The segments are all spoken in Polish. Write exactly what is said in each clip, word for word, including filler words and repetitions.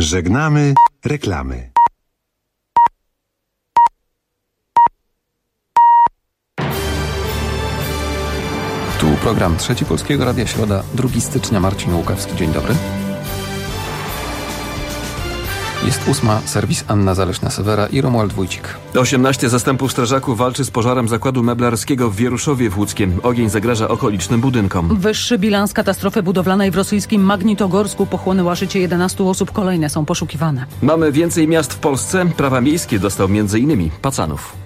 Żegnamy reklamy. Tu program Trzeci Polskiego Radia, środa, drugiego stycznia, Marcin Łukawski. Dzień dobry. Jest ósma, serwis Anna Zaleśna-Sewera i Romuald Wójcik. osiemnaście zastępów strażaków walczy z pożarem zakładu meblarskiego w Wieruszowie w Łódzkiem. Ogień zagraża okolicznym budynkom. Wyższy bilans katastrofy budowlanej w rosyjskim Magnitogorsku pochłonęła życie jedenastu osób. Kolejne są poszukiwane. Mamy więcej miast w Polsce. Prawa miejskie dostał między innymi Pacanów.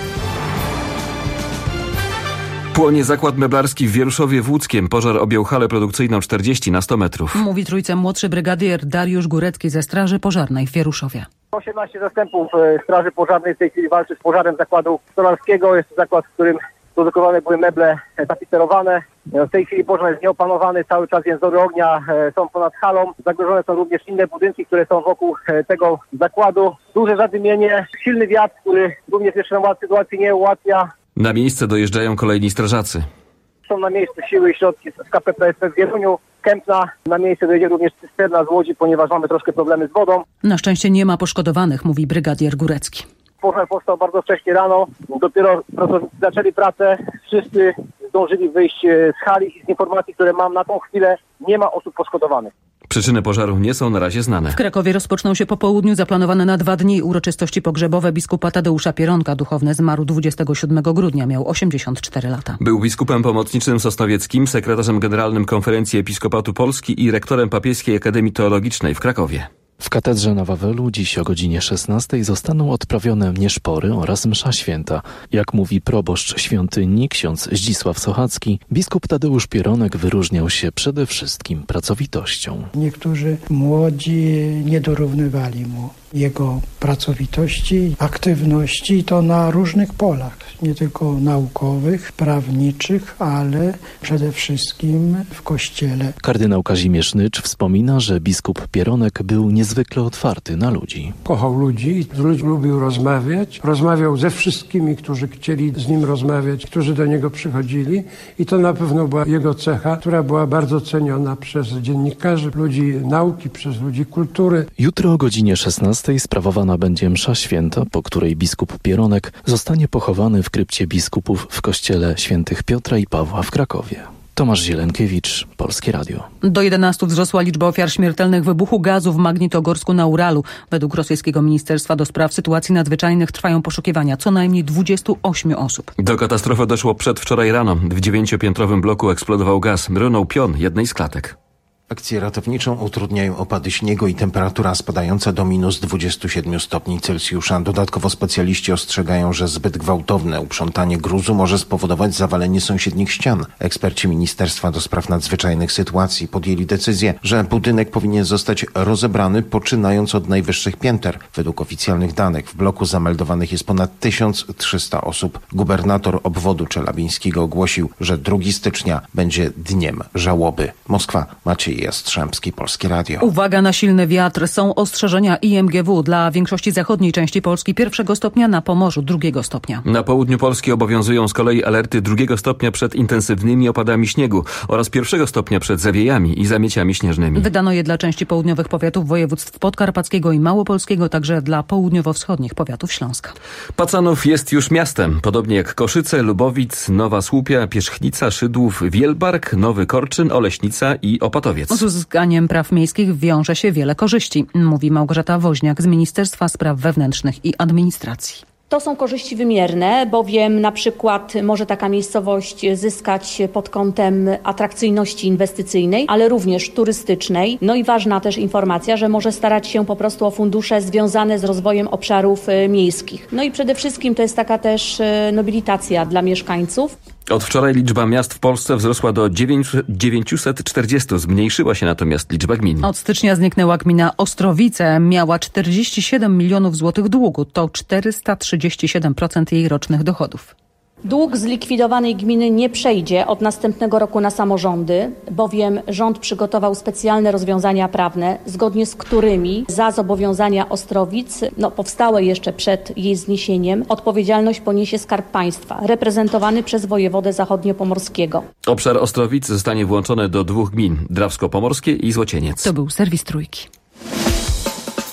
Płonie zakład meblarski w Wieruszowie w Łódzkiem. Pożar objął halę produkcyjną czterdzieści na sto metrów. Mówi Trójce młodszy brygadier Dariusz Górecki ze Straży Pożarnej w Wieruszowie. osiemnaście zastępów Straży Pożarnej w tej chwili walczy z pożarem zakładu stolarskiego. Jest to zakład, w którym produkowane były meble tapicerowane. W tej chwili pożar jest nieopanowany, cały czas wnzory ognia są ponad halą. Zagrożone są również inne budynki, które są wokół tego zakładu. Duże zadymienie, silny wiatr, który również jeszcze nam sytuacji nie ułatwia. Na miejsce dojeżdżają kolejni strażacy. Są na miejscu siły i środki z K P P S P w Wieruniu, Kępna. Na miejsce dojedzie również cysterna z Łodzi, ponieważ mamy troszkę problemy z wodą. Na szczęście nie ma poszkodowanych, mówi brygadier Górecki. Pożar powstał bardzo wcześnie rano. Dopiero pracownicy zaczęli pracę. Wszyscy zdążyli wyjść z hali i z informacji, które mam na tą chwilę, nie ma osób poszkodowanych. Przyczyny pożaru nie są na razie znane. W Krakowie rozpoczną się po południu zaplanowane na dwa dni uroczystości pogrzebowe biskupa Tadeusza Pieronka. Duchowny zmarł dwudziestego siódmego grudnia, miał osiemdziesiąt cztery lata. Był biskupem pomocniczym sosnowieckim, sekretarzem generalnym Konferencji Episkopatu Polski i rektorem Papieskiej Akademii Teologicznej w Krakowie. W katedrze na Wawelu dziś o godzinie szesnastej zostaną odprawione nieszpory oraz msza święta. Jak mówi proboszcz świątyni ksiądz Zdzisław Sochacki, biskup Tadeusz Pieronek wyróżniał się przede wszystkim pracowitością. Niektórzy młodzi nie dorównywali mu jego pracowitości, aktywności i to na różnych polach, nie tylko naukowych, prawniczych, ale przede wszystkim w Kościele. Kardynał Kazimierz Nycz wspomina, że biskup Pieronek był niezwykle otwarty na ludzi. Kochał ludzi, z ludźmi lubił rozmawiać, rozmawiał ze wszystkimi, którzy chcieli z nim rozmawiać, którzy do niego przychodzili i to na pewno była jego cecha, która była bardzo ceniona przez dziennikarzy, ludzi nauki, przez ludzi kultury. Jutro o godzinie szesnastej sprawowana będzie msza święta, po której biskup Pieronek zostanie pochowany w krypcie biskupów w kościele świętych Piotra i Pawła w Krakowie. Tomasz Zielenkiewicz, Polskie Radio. Do jedenastu wzrosła liczba ofiar śmiertelnych wybuchu gazu w Magnitogorsku na Uralu. Według rosyjskiego Ministerstwa do Spraw Sytuacji Nadzwyczajnych trwają poszukiwania co najmniej dwudziestu ośmiu osób. Do katastrofy doszło przedwczoraj rano. W dziewięciopiętrowym bloku eksplodował gaz. Runął pion jednej z klatek. Akcję ratowniczą utrudniają opady śniegu i temperatura spadająca do minus dwudziestu siedmiu stopni Celsjusza. Dodatkowo specjaliści ostrzegają, że zbyt gwałtowne uprzątanie gruzu może spowodować zawalenie sąsiednich ścian. Eksperci Ministerstwa do Spraw Nadzwyczajnych Sytuacji podjęli decyzję, że budynek powinien zostać rozebrany, poczynając od najwyższych pięter. Według oficjalnych danych w bloku zameldowanych jest ponad tysiąc trzysta osób. Gubernator obwodu czelabińskiego ogłosił, że drugiego stycznia będzie dniem żałoby. Moskwa, Maciej Jastrzębski, Polskie Radio. Uwaga na silny wiatr. Są ostrzeżenia I M G W dla większości zachodniej części Polski pierwszego stopnia, na Pomorzu drugiego stopnia. Na południu Polski obowiązują z kolei alerty drugiego stopnia przed intensywnymi opadami śniegu oraz pierwszego stopnia przed zawiejami i zamieciami śnieżnymi. Wydano je dla części południowych powiatów województw podkarpackiego i małopolskiego, także dla południowo-wschodnich powiatów Śląska. Pacanów jest już miastem, podobnie jak Koszyce, Lubowic, Nowa Słupia, Pierzchnica, Szydłów, Wielbark, Nowy Korczyn, Oleśnica i Opatowiec. Z uzyskaniem praw miejskich wiąże się wiele korzyści, mówi Małgorzata Woźniak z Ministerstwa Spraw Wewnętrznych i Administracji. To są korzyści wymierne, bowiem na przykład może taka miejscowość zyskać pod kątem atrakcyjności inwestycyjnej, ale również turystycznej. No i ważna też informacja, że może starać się po prostu o fundusze związane z rozwojem obszarów miejskich. No i przede wszystkim to jest taka też nobilitacja dla mieszkańców. Od wczoraj liczba miast w Polsce wzrosła do dziewięćset czterdziestu, zmniejszyła się natomiast liczba gmin. Od stycznia zniknęła gmina Ostrowice, miała czterdzieści siedem milionów złotych długu, to czterysta trzydzieści siedem procent jej rocznych dochodów. Dług zlikwidowanej gminy nie przejdzie od następnego roku na samorządy, bowiem rząd przygotował specjalne rozwiązania prawne, zgodnie z którymi za zobowiązania Ostrowic, no, powstałe jeszcze przed jej zniesieniem, odpowiedzialność poniesie Skarb Państwa, reprezentowany przez wojewodę zachodniopomorskiego. Obszar Ostrowic zostanie włączony do dwóch gmin, Drawsko-Pomorskie i Złocieniec. To był serwis Trójki.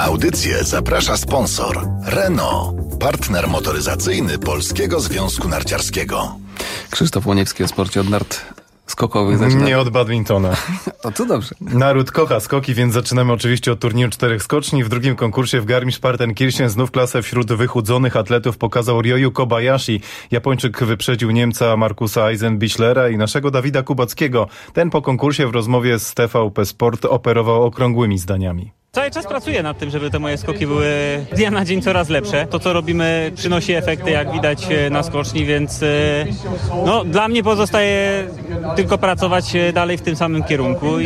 audycję zaprasza sponsor Renault, partner motoryzacyjny Polskiego Związku Narciarskiego. Krzysztof Łoniewski o sporcie od nart skokowych zaczyna. Nie od badmintona. To to dobrze. Naród kocha skoki, więc zaczynamy oczywiście od turnieju czterech skoczni. W drugim konkursie w Garmisch-Partenkirchen znów klasę wśród wychudzonych atletów pokazał Ryoyu Kobayashi. Japończyk wyprzedził Niemca Markusa Eisenbichlera i naszego Dawida Kubackiego. Ten po konkursie w rozmowie z T V P Sport operował okrągłymi zdaniami. Cały czas pracuję nad tym, żeby te moje skoki były z dnia na dzień coraz lepsze. To, co robimy, przynosi efekty, jak widać na skoczni, więc no, dla mnie pozostaje tylko pracować dalej w tym samym kierunku i,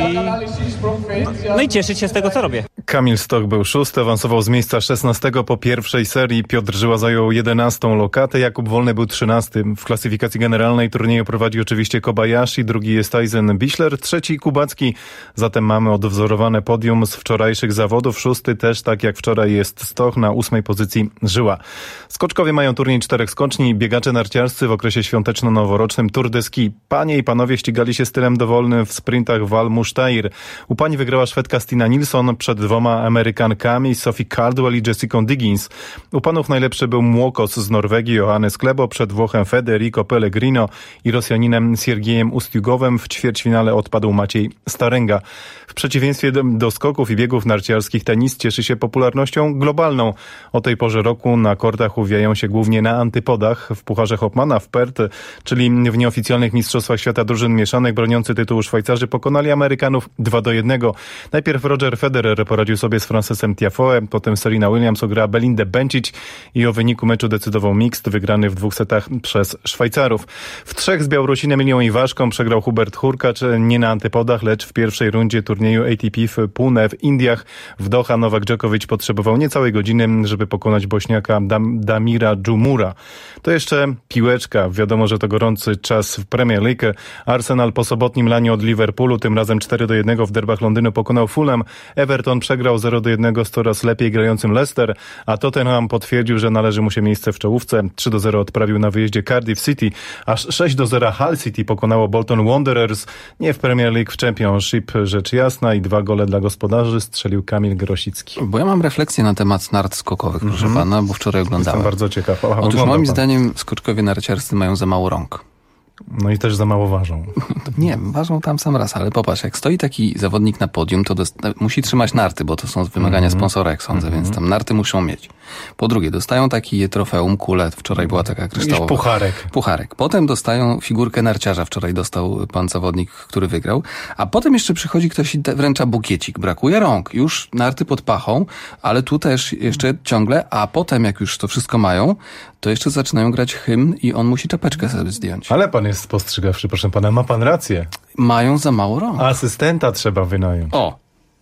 no i cieszyć się z tego, co robię. Kamil Stoch był szósty, awansował z miejsca szesnastego po pierwszej serii. Piotr Żyła zajął jedenastą lokatę, Jakub Wolny był trzynastym. W klasyfikacji generalnej turnieju prowadzi oczywiście Kobayashi, drugi jest Eisenbichler, trzeci Kubacki. Zatem mamy odwzorowane podium z wczorajszych zawodów. Szósty też, tak jak wczoraj, jest Stoch, na ósmej pozycji Żyła. Skoczkowie mają turniej czterech skoczni, biegacze narciarscy w okresie świąteczno-noworocznym Tour de Ski. Panie i panowie ścigali się stylem dowolnym w sprintach Val Mustair. U pań wygrała Szwedka Stina Nilsson przed dwoma Amerykankami Sophie Caldwell i Jessicą Diggins. U panów najlepszy był Młokos z Norwegii Johannes Klebo, przed Włochem Federico Pellegrino i Rosjaninem Siergiejem Ustiugowem. W ćwierćfinale odpadł Maciej Starenga. W przeciwieństwie do, do skoków i biegów narciarskich tenis cieszy się popularnością globalną. O tej porze roku na kortach uwijają się głównie na antypodach. W Pucharze Hopmana w Perth, czyli w nieoficjalnych mistrzostwach świata drużyn mieszanych, broniący tytułu Szwajcarzy pokonali Amerykanów dwa do jednego. Najpierw Roger Federer poradził sobie z Francesem Tiafoe, potem Serena Williams ograła Belindę Bencic i o wyniku meczu decydował mixed, wygrany w dwóch setach przez Szwajcarów. W trzech z Białorusinem Ilią Iwaszką przegrał Hubert Hurkacz, nie na antypodach, lecz w pierwszej rundzie turnieju A T P w Pune w Indiach. W Doha Nowak Djokovic potrzebował niecałej godziny, żeby pokonać Bośniaka Dam- Damira Dżumura. To jeszcze piłeczka. Wiadomo, że to gorący czas w Premier League. Arsenal po sobotnim laniu od Liverpoolu, tym razem cztery do jednego w derbach Londynu pokonał Fulham. Everton przegrał zero do jednego z coraz lepiej grającym Leicester, a Tottenham potwierdził, że należy mu się miejsce w czołówce. trzy do zera odprawił na wyjeździe Cardiff City, aż sześć do zera Hull City pokonało Bolton Wanderers. Nie w Premier League, w Championship rzecz jasna i dwa gole dla gospodarzy strzelił Kamil Grosicki. Bo ja mam refleksję na temat nart skokowych, proszę mm-hmm. pana, bo wczoraj oglądałem. Jestem bardzo ciekaw. Otóż Oglądam moim pan. zdaniem skoczkowie narciarscy mają za mało rąk. No i też za mało ważą. Nie, ważą tam sam raz, ale popatrz, jak stoi taki zawodnik na podium, to dost- musi trzymać narty, bo to są wymagania mm-hmm. sponsora, jak sądzę, mm-hmm. więc tam narty muszą mieć. Po drugie, dostają taki trofeum, kulę, wczoraj była taka kryształowa. Pucharek. Pucharek. Potem dostają figurkę narciarza, wczoraj dostał pan zawodnik, który wygrał, a potem jeszcze przychodzi ktoś i wręcza bukiecik. Brakuje rąk, już narty pod pachą, ale tu też jeszcze ciągle, a potem jak już to wszystko mają, to jeszcze zaczynają grać hymn i on musi czapeczkę sobie zdjąć. Ale pan jest spostrzegawczy, proszę pana, ma pan rację. Mają za mało rąk. Asystenta trzeba wynająć. O!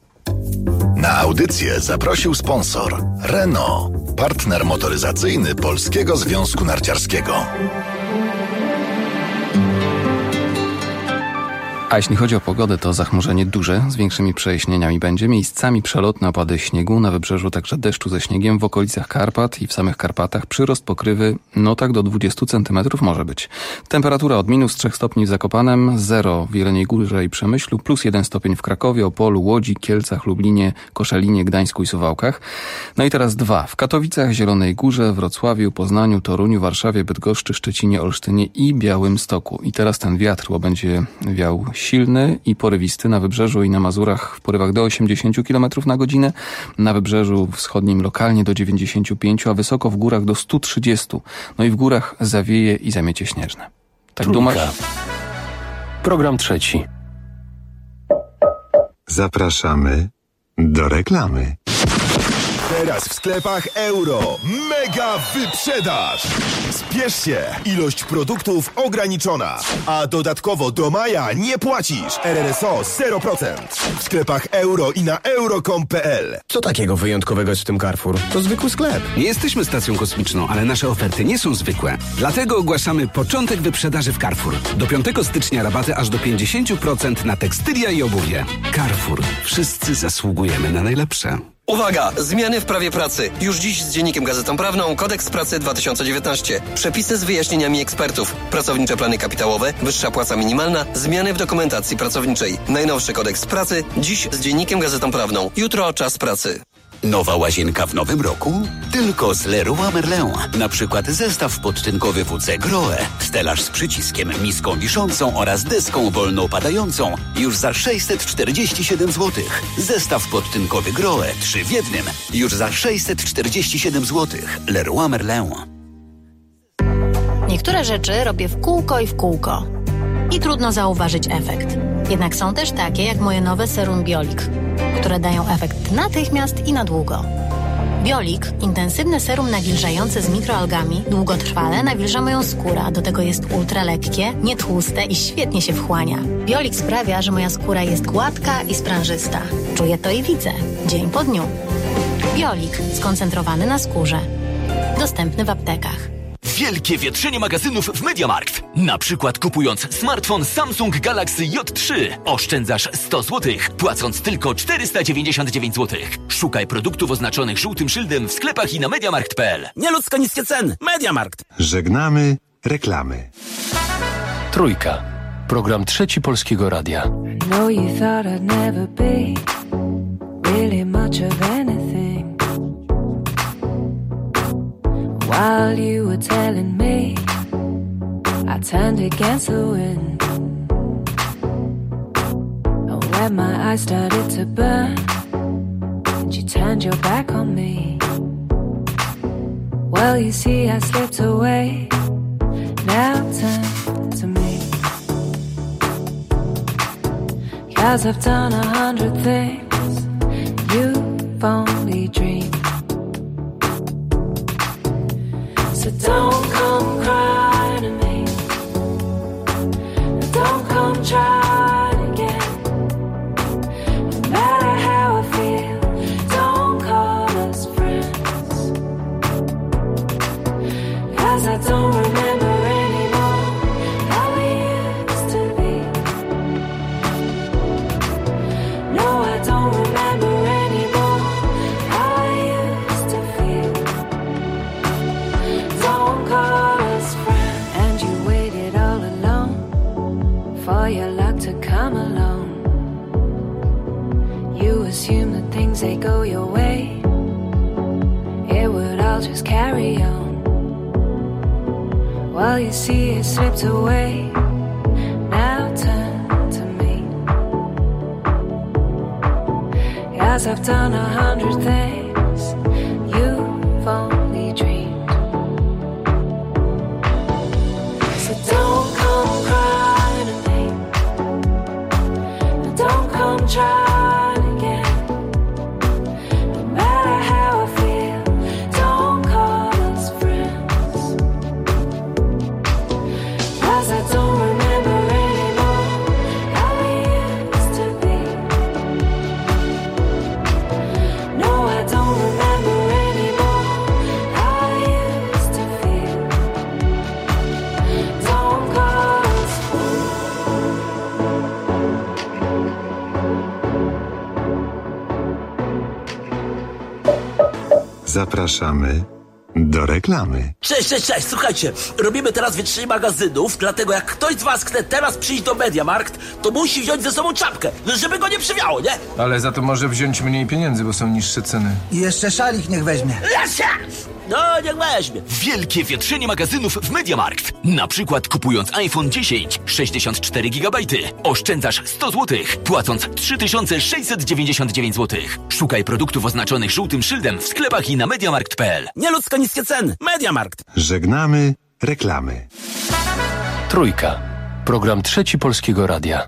Na audycję zaprosił sponsor Renault, partner motoryzacyjny Polskiego Związku Narciarskiego. A jeśli chodzi o pogodę, to zachmurzenie duże, z większymi przejaśnieniami będzie. Miejscami przelotne opady śniegu, na wybrzeżu także deszczu ze śniegiem, w okolicach Karpat i w samych Karpatach przyrost pokrywy, no tak do dwudziestu centymetrów może być. Temperatura od minus trzech stopni w Zakopanem, zero w Jeleniej Górze i Przemyślu, plus jeden stopień w Krakowie, Opolu, Łodzi, Kielcach, Lublinie, Koszalinie, Gdańsku i Suwałkach. No i teraz dwa. W Katowicach, Zielonej Górze, Wrocławiu, Poznaniu, Toruniu, Warszawie, Bydgoszczy, Szczecinie, Olsztynie i Białymstoku. I teraz ten wiatr, bo będzie wiał silny i porywisty na wybrzeżu i na Mazurach w porywach do osiemdziesięciu kilometrów na godzinę, na wybrzeżu wschodnim lokalnie do dziewięćdziesięciu pięciu, a wysoko w górach do stu trzydziestu. No i w górach zawieje i zamiecie śnieżne. Tak dumasz? Program trzeci. Zapraszamy do reklamy. Teraz w sklepach Euro. Mega wyprzedaż! Spiesz się! Ilość produktów ograniczona. A dodatkowo do maja nie płacisz. R R S O zero procent. W sklepach Euro i na euro kropka com kropka p l. Co takiego wyjątkowego jest w tym Carrefour? To zwykły sklep. Nie jesteśmy stacją kosmiczną, ale nasze oferty nie są zwykłe. Dlatego ogłaszamy początek wyprzedaży w Carrefour. Do piątego stycznia rabaty aż do pięćdziesiąt procent na tekstylia i obuwie. Carrefour. Wszyscy zasługujemy na najlepsze. Uwaga! Zmiany w prawie pracy. Już dziś z Dziennikiem Gazetą Prawną Kodeks Pracy dwa tysiące dziewiętnaście. Przepisy z wyjaśnieniami ekspertów. Pracownicze plany kapitałowe, wyższa płaca minimalna, zmiany w dokumentacji pracowniczej. Najnowszy Kodeks Pracy. Dziś z Dziennikiem Gazetą Prawną. Jutro czas pracy. Nowa łazienka w nowym roku? Tylko z Leroy Merlin. Na przykład zestaw podtynkowy W C Grohe, stelaż z przyciskiem, miską wiszącą oraz deską wolno opadającą już za sześćset czterdzieści siedem złotych. Zestaw podtynkowy Grohe, trzy w jednym, już za sześćset czterdzieści siedem złotych. Leroy Merlin. Niektóre rzeczy robię w kółko i w kółko. I trudno zauważyć efekt. Jednak są też takie jak moje nowe serum Biolik, które dają efekt natychmiast i na długo. Biolik, intensywne serum nawilżające z mikroalgami, długotrwale nawilża moją skórę, a do tego jest ultra lekkie, nietłuste i świetnie się wchłania. Biolik sprawia, że moja skóra jest gładka i sprężysta. Czuję to i widzę, dzień po dniu. Biolik, skoncentrowany na skórze. Dostępny w aptekach. Wielkie wietrzenie magazynów w MediaMarkt. Na przykład kupując smartfon Samsung Galaxy J trzy oszczędzasz sto złotych, płacąc tylko czterysta dziewięćdziesiąt dziewięć złotych. Szukaj produktów oznaczonych żółtym szyldem w sklepach i na mediamarkt kropka p l. Nieludzko niskie ceny. MediaMarkt. Żegnamy reklamy. Trójka. Program Trzeci Polskiego Radia. know you thought I'd never be really much of anything. While you were telling me I turned against the wind. And when my eyes started to burn and you turned your back on me, well, you see, I slipped away. Now turn to me, 'cause I've done a hundred things you've only dreamed. So don't come crying to me, don't come trying again. No matter how I feel, don't call us friends, 'cause I don't remember anymore how we used to be. No, I don't remember anymore how I used to feel. Don't call us friends. And you waited all alone for your luck to come along. You assume that things, they go your way, it would all just carry on. Well, you see, it slipped away. Now turn to me, 'cause I've done a hundred things you've only dreamed. So don't come crying to me, don't come trying again. No matter how I feel, don't call us friends, 'cause I don't remember anymore how we used to be. No, I don't remember anymore how I used to feel. Don't call us Zapraszamy do reklamy. Cześć, cześć, cześć, słuchajcie, robimy teraz wietrzenie magazynów, dlatego jak ktoś z was chce teraz przyjść do MediaMarkt, to musi wziąć ze sobą czapkę, żeby go nie przywiało, nie? Ale za to może wziąć mniej pieniędzy, bo są niższe ceny. I jeszcze szalik niech weźmie. Jasia! No, niech weźmie. Wielkie wietrzenie magazynów w MediaMarkt. Na przykład kupując iPhone dziesięć, sześćdziesiąt cztery gigabajty, oszczędzasz sto złotych, płacąc trzy tysiące sześćset dziewięćdziesiąt dziewięć złotych. Szukaj produktów oznaczonych żółtym szyldem w sklepach i na mediamarkt kropka p l. Nieludzko niskie ceny. MediaMarkt. Żegnamy reklamy. Trójka. Program Trzeci Polskiego Radia.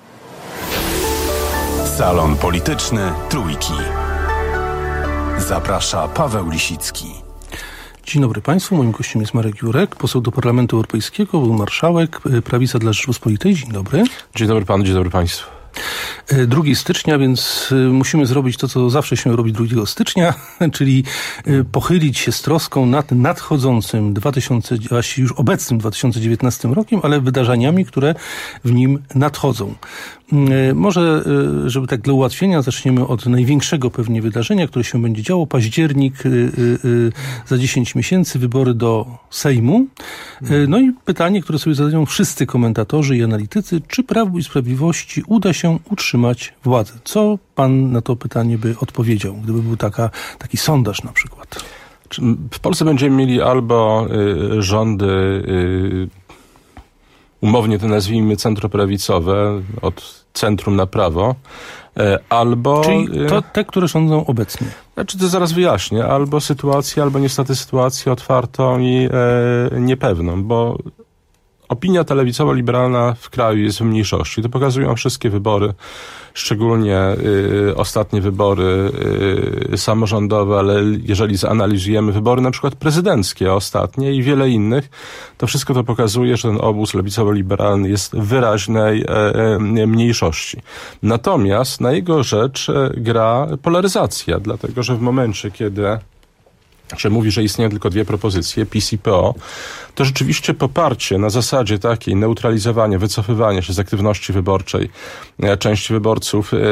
Salon Polityczny Trójki. Zaprasza Paweł Lisicki. Dzień dobry Państwu, moim gościem jest Marek Jurek, poseł do Parlamentu Europejskiego, był marszałek, Prawica dla Rzeczypospolitej. Dzień dobry. Dzień dobry Panu, dzień dobry Państwu. drugiego stycznia, więc musimy zrobić to, co zawsze się robi drugiego stycznia, czyli pochylić się z troską nad nadchodzącym, dwa tysiące, właściwie już obecnym dwa tysiące dziewiętnastym rokiem, ale wydarzeniami, które w nim nadchodzą. Może, żeby tak dla ułatwienia, zaczniemy od największego pewnie wydarzenia, które się będzie działo. Październik, za dziesięć miesięcy, wybory do Sejmu. No i pytanie, które sobie zadają wszyscy komentatorzy i analitycy, czy Prawu i Sprawiedliwości uda się utrzymać utrzymać władzę. Co pan na to pytanie by odpowiedział, gdyby był taka, taki sondaż na przykład? W Polsce będziemy mieli albo y, rządy, y, umownie to nazwijmy centroprawicowe, od centrum na prawo, y, albo... Czyli to te, które rządzą obecnie. Znaczy to zaraz wyjaśnię. Albo sytuację, albo niestety sytuację otwartą i y, niepewną, bo opinia telewicowo-liberalna w kraju jest w mniejszości. To pokazują wszystkie wybory, szczególnie y, ostatnie wybory y, samorządowe, ale jeżeli zanalizujemy wybory na przykład prezydenckie ostatnie i wiele innych, to wszystko to pokazuje, że ten obóz lewicowo-liberalny jest w wyraźnej y, y, mniejszości. Natomiast na jego rzecz y, gra polaryzacja, dlatego że w momencie, kiedy się mówi, że istnieją tylko dwie propozycje, PiS i P O, to rzeczywiście poparcie na zasadzie takiej neutralizowania, wycofywania się z aktywności wyborczej części wyborców yy,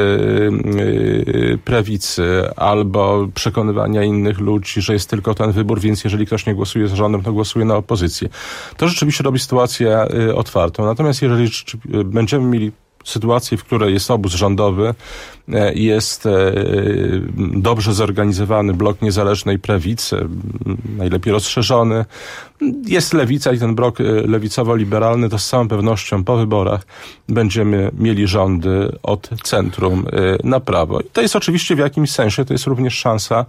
yy, prawicy albo przekonywania innych ludzi, że jest tylko ten wybór, więc jeżeli ktoś nie głosuje za rządem, to głosuje na opozycję. To rzeczywiście robi sytuację yy, otwartą. Natomiast jeżeli yy, będziemy mieli sytuacji, w której jest obóz rządowy, jest dobrze zorganizowany blok niezależnej prawicy, najlepiej rozszerzony, jest lewica i ten blok lewicowo-liberalny, to z całą pewnością po wyborach będziemy mieli rządy od centrum na prawo. I to jest oczywiście w jakimś sensie, to jest również szansa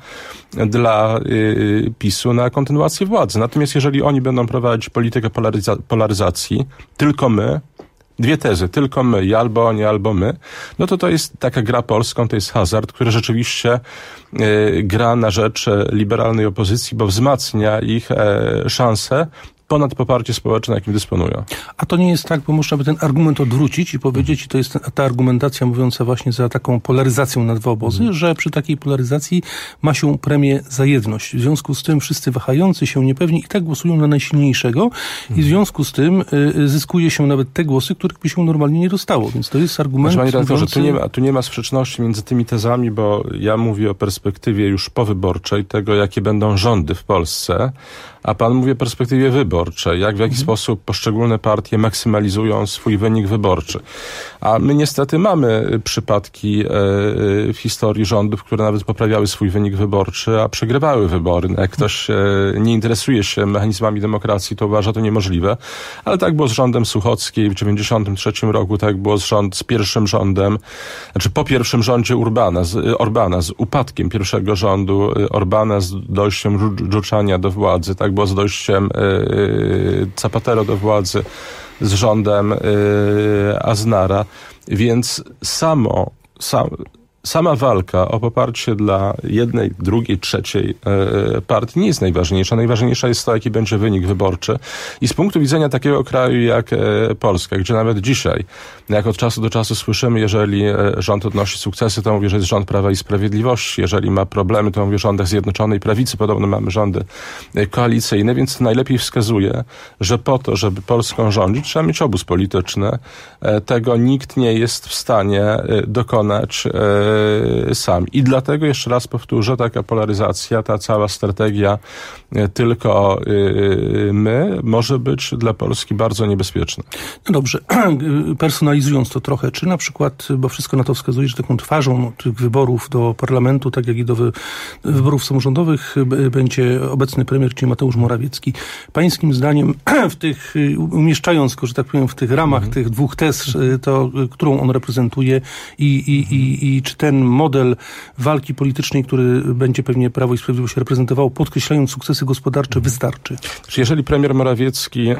dla PiSu na kontynuację władzy. Natomiast jeżeli oni będą prowadzić politykę polaryza- polaryzacji, tylko my, dwie tezy, tylko my, i albo oni, albo my, no to to jest taka gra polską, to jest hazard, który rzeczywiście y, gra na rzecz liberalnej opozycji, bo wzmacnia ich e, szanse ponad poparcie społeczne, jakim dysponują. A to nie jest tak, bo można by ten argument odwrócić i powiedzieć, i to jest ta argumentacja mówiąca właśnie za taką polaryzacją na dwa obozy, mm. że przy takiej polaryzacji ma się premię za jedność. W związku z tym wszyscy wahający się niepewni i tak głosują na najsilniejszego mm. i w związku z tym y, zyskuje się nawet te głosy, których by się normalnie nie dostało. Więc to jest argument... Panie redaktorze, mówiący... tu nie ma, tu nie ma sprzeczności między tymi tezami, bo ja mówię o perspektywie już powyborczej, tego jakie będą rządy w Polsce, a pan mówi o perspektywie wyborczej, jak w jaki mhm. sposób poszczególne partie maksymalizują swój wynik wyborczy. A my niestety mamy przypadki e, w historii rządów, które nawet poprawiały swój wynik wyborczy, a przegrywały wybory. Jak ktoś e, nie interesuje się mechanizmami demokracji, to uważa to niemożliwe. Ale tak było z rządem Suchockiej w dziewięćdziesiątym trzecim roku, tak było z, rząd, z pierwszym rządem, znaczy po pierwszym rządzie Urbana, z, Orbana, z upadkiem pierwszego rządu Orbana, z dojściem Giucciania do władzy, tak było z dojściem yy, Zapatero do władzy, z rządem yy, Aznara, więc samo, sam, sama walka o poparcie dla jednej, drugiej, trzeciej e, partii nie jest najważniejsza. Najważniejsza jest to, jaki będzie wynik wyborczy. I z punktu widzenia takiego kraju jak e, Polska, gdzie nawet dzisiaj, jak od czasu do czasu słyszymy, jeżeli e, rząd odnosi sukcesy, to mówi, że jest rząd Prawa i Sprawiedliwości. Jeżeli ma problemy, to mówi o rządach Zjednoczonej Prawicy. Podobno mamy rządy e, koalicyjne, więc to najlepiej wskazuje, że po to, żeby Polską rządzić, trzeba mieć obóz polityczny. E, tego nikt nie jest w stanie e, dokonać e, sam. I dlatego jeszcze raz powtórzę, taka polaryzacja, ta cała strategia tylko my może być dla Polski bardzo niebezpieczna. No dobrze, personalizując to trochę, czy na przykład, bo wszystko na to wskazuje, że taką twarzą tych wyborów do parlamentu, tak jak i do wy, wyborów samorządowych będzie obecny premier, czyli Mateusz Morawiecki. Pańskim zdaniem w tych, umieszczając go, że tak powiem, w tych ramach mhm. tych dwóch tez, to którą on reprezentuje i, i, i, i czy ten model walki politycznej, który będzie pewnie Prawo i Sprawiedliwość reprezentował, podkreślając sukcesy gospodarcze, wystarczy? Jeżeli premier Morawiecki, e,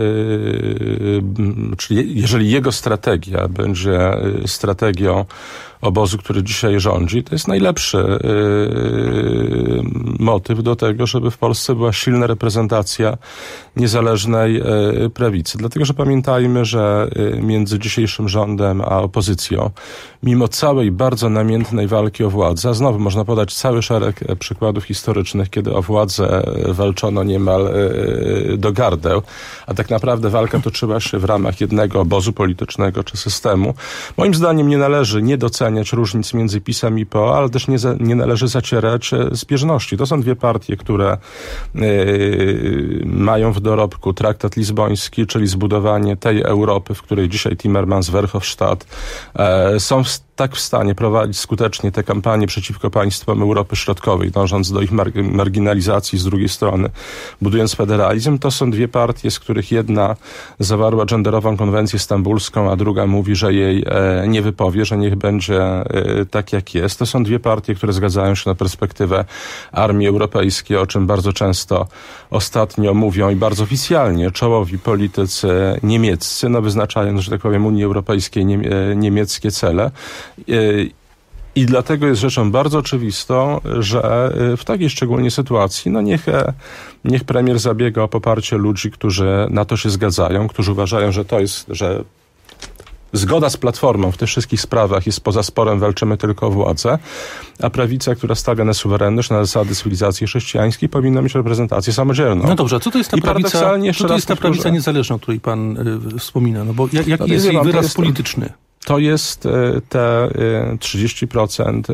czyli jeżeli jego strategia będzie strategią obozu, który dzisiaj rządzi, to jest najlepszy yy, motyw do tego, żeby w Polsce była silna reprezentacja niezależnej yy, prawicy. Dlatego, że pamiętajmy, że yy, między dzisiejszym rządem a opozycją, mimo całej bardzo namiętnej walki o władzę, a znowu można podać cały szereg yy, przykładów historycznych, kiedy o władzę yy, walczono niemal yy, do gardeł, a tak naprawdę walka toczyła się w ramach jednego obozu politycznego czy systemu. Moim zdaniem nie należy nie doceniać różnic między PiS-em i P O, ale też nie, za, nie należy zacierać zbieżności. To są dwie partie, które yy, mają w dorobku traktat lizboński, czyli zbudowanie tej Europy, w której dzisiaj Timmermans, Verhofstadt e, są w tak w stanie prowadzić skutecznie te kampanie przeciwko państwom Europy Środkowej, dążąc do ich mar- marginalizacji z drugiej strony, budując federalizm, to są dwie partie, z których jedna zawarła genderową konwencję stambulską, a druga mówi, że jej e, nie wypowie, że niech będzie e, tak jak jest. To są dwie partie, które zgadzają się na perspektywę armii europejskiej, o czym bardzo często ostatnio mówią i bardzo oficjalnie czołowi politycy niemieccy, no wyznaczając, że tak powiem, Unii Europejskiej nie, niemieckie cele. I dlatego jest rzeczą bardzo oczywistą, że w takiej szczególnie sytuacji, no niech, niech premier zabiega o poparcie ludzi, którzy na to się zgadzają, którzy uważają, że to jest, że zgoda z Platformą w tych wszystkich sprawach jest poza sporem, walczymy tylko o władzę, a prawica, która stawia na suwerenność, na zasady cywilizacji chrześcijańskiej, powinna mieć reprezentację samodzielną. No dobrze, a co to jest ta I prawica, co to jest ta prawica powtórzę, niezależna, o której pan y, wspomina? No bo jak, jaki no, jest jej wam, wyraz jest, polityczny? To jest y, te y, trzydzieści procent, y,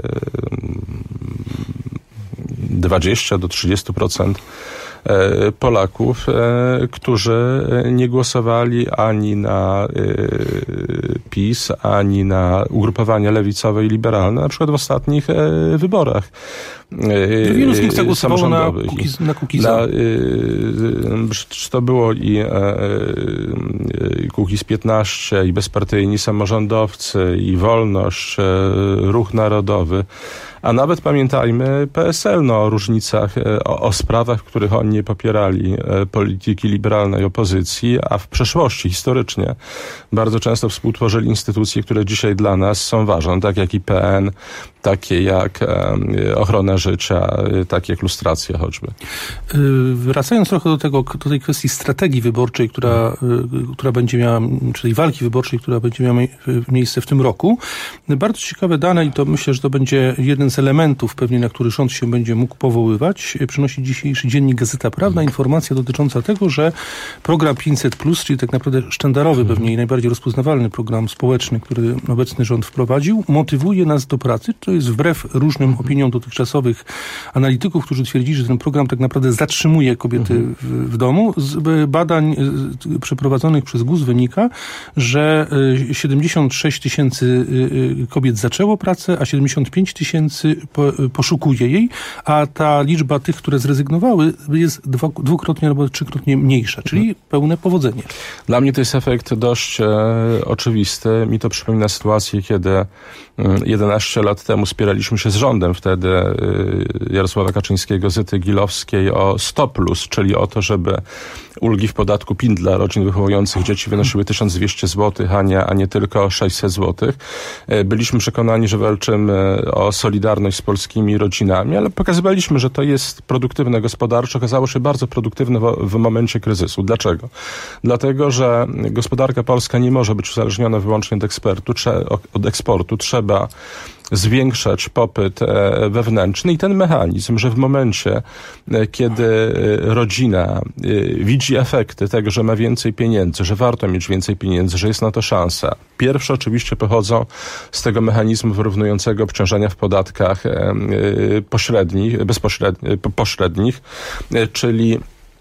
dwadzieścia do trzydziestu procent Polaków, którzy nie głosowali ani na PiS, ani na ugrupowania lewicowe i liberalne, na przykład w ostatnich wyborach Wielu z nich zagłosowało na, Kukiz, na Kukiza. Na, czy to było i Kukiz piętnaście, i bezpartyjni samorządowcy, i Wolność, Ruch Narodowy, a nawet pamiętajmy P S L, no, o różnicach, o, o sprawach, w których oni nie popierali polityki liberalnej opozycji, a w przeszłości, historycznie, bardzo często współtworzyli instytucje, które dzisiaj dla nas są ważne, tak jak I P N, takie jak ochrona życia, takie jak lustracja choćby. Wracając trochę do tego, do tej kwestii strategii wyborczej, która, która będzie miała, czy tej walki wyborczej, która będzie miała miejsce w tym roku. Bardzo ciekawe dane i to myślę, że to będzie jeden z elementów pewnie, na który rząd się będzie mógł powoływać. Przynosi dzisiejszy dziennik Gazeta Prawna informacja dotycząca tego, że program pięćset plus, czyli tak naprawdę sztandarowy pewnie i najbardziej rozpoznawalny program społeczny, który obecny rząd wprowadził, motywuje nas do pracy. To jest wbrew różnym opiniom dotychczasowych analityków, którzy twierdzili, że ten program tak naprawdę zatrzymuje kobiety mhm. w, w domu. Z badań przeprowadzonych przez GUS wynika, że siedemdziesiąt sześć tysięcy kobiet zaczęło pracę, a siedemdziesiąt pięć tysięcy po, poszukuje jej, a ta liczba tych, które zrezygnowały, jest dwu, dwukrotnie albo trzykrotnie mniejsza, czyli mhm. pełne powodzenie. Dla mnie to jest efekt dość e, oczywisty. Mi to przypomina sytuację, kiedy jedenaście lat temu spieraliśmy się z rządem wtedy Jarosława Kaczyńskiego, Zyty Gilowskiej o sto plus, czyli o to, żeby ulgi w podatku P I N dla rodzin wychowujących dzieci wynosiły tysiąc dwieście złotych, a nie, a nie tylko sześćset złotych. Byliśmy przekonani, że walczymy o solidarność z polskimi rodzinami, ale pokazywaliśmy, że to jest produktywne gospodarczo. Okazało się bardzo produktywne w, w momencie kryzysu. Dlaczego? Dlatego, że gospodarka polska nie może być uzależniona wyłącznie od eksportu, od eksportu. Trzeba zwiększać popyt wewnętrzny i ten mechanizm, że w momencie, kiedy rodzina widzi efekty tego, że ma więcej pieniędzy, że warto mieć więcej pieniędzy, że jest na to szansa. Pierwsze oczywiście pochodzą z tego mechanizmu wyrównującego obciążenia w podatkach pośrednich, bezpośrednich, pośrednich, czyli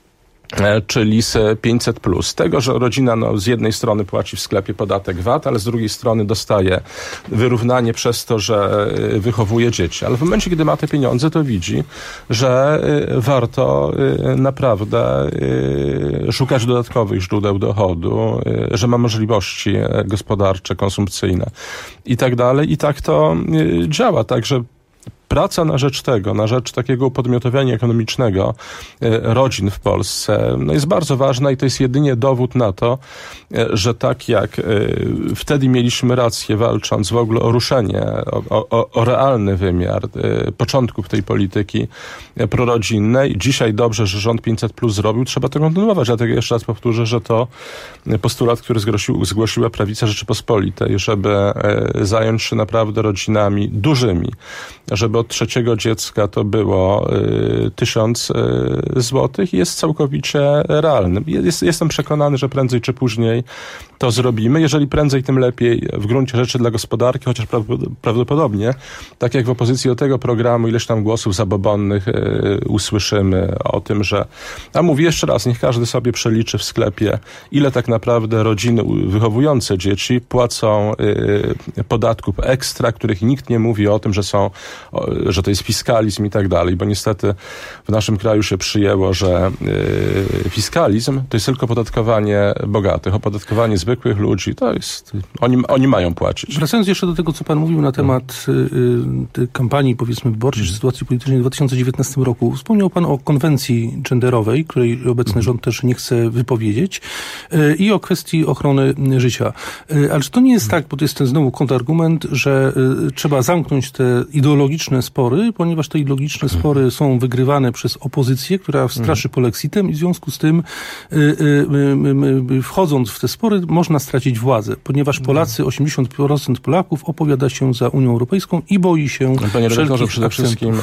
czyli z pięćset plus. Tego, że rodzina no, z jednej strony płaci w sklepie podatek V A T, ale z drugiej strony dostaje wyrównanie przez to, że wychowuje dzieci. Ale w momencie, kiedy ma te pieniądze, to widzi, że warto naprawdę szukać dodatkowych źródeł dochodu, że ma możliwości gospodarcze, konsumpcyjne i tak dalej. I tak to działa. Także praca na rzecz tego, na rzecz takiego upodmiotowienia ekonomicznego rodzin w Polsce no jest bardzo ważna i to jest jedynie dowód na to, że tak jak wtedy mieliśmy rację, walcząc w ogóle o ruszenie, o, o, o realny wymiar początków tej polityki prorodzinnej. Dzisiaj dobrze, że rząd pięćset plus zrobił, trzeba to kontynuować. Dlatego jeszcze raz powtórzę, że to postulat, który zgłosił, zgłosiła prawica Rzeczypospolitej, żeby zająć się naprawdę rodzinami dużymi, żeby do trzeciego dziecka to było y, tysiąc y, złotych i jest całkowicie realny. Jest, jestem przekonany, że prędzej czy później to zrobimy. Jeżeli prędzej, tym lepiej w gruncie rzeczy dla gospodarki, chociaż prawdopodobnie, tak jak w opozycji do tego programu, ileś tam głosów zabobonnych y, usłyszymy o tym, że... A mówię jeszcze raz, niech każdy sobie przeliczy w sklepie, ile tak naprawdę rodziny wychowujące dzieci płacą y, podatków ekstra, których nikt nie mówi o tym, że są, o, że to jest fiskalizm i tak dalej, bo niestety w naszym kraju się przyjęło, że y, fiskalizm to jest tylko podatkowanie bogatych, opodatkowanie zwykłych ludzi, to jest, oni, oni mają płacić. Wracając jeszcze do tego, co pan mówił na temat y, y, kampanii, powiedzmy, wyborczej, czy sytuacji politycznej w dwa tysiące dziewiętnastym roku, wspomniał pan o konwencji genderowej, której obecny mhm. rząd też nie chce wypowiedzieć, y, i o kwestii ochrony życia. Y, ale czy to nie jest mhm. tak, bo to jest ten znowu kontrargument, że y, trzeba zamknąć te ideologiczne spory, ponieważ te ideologiczne mhm. spory są wygrywane przez opozycję, która straszy mhm. polexitem i w związku z tym y, y, y, y, wchodząc w te spory można stracić władzę, ponieważ Polacy, osiemdziesiąt procent Polaków opowiada się za Unią Europejską i boi się Panie redaktorze, przede akcentów. wszystkim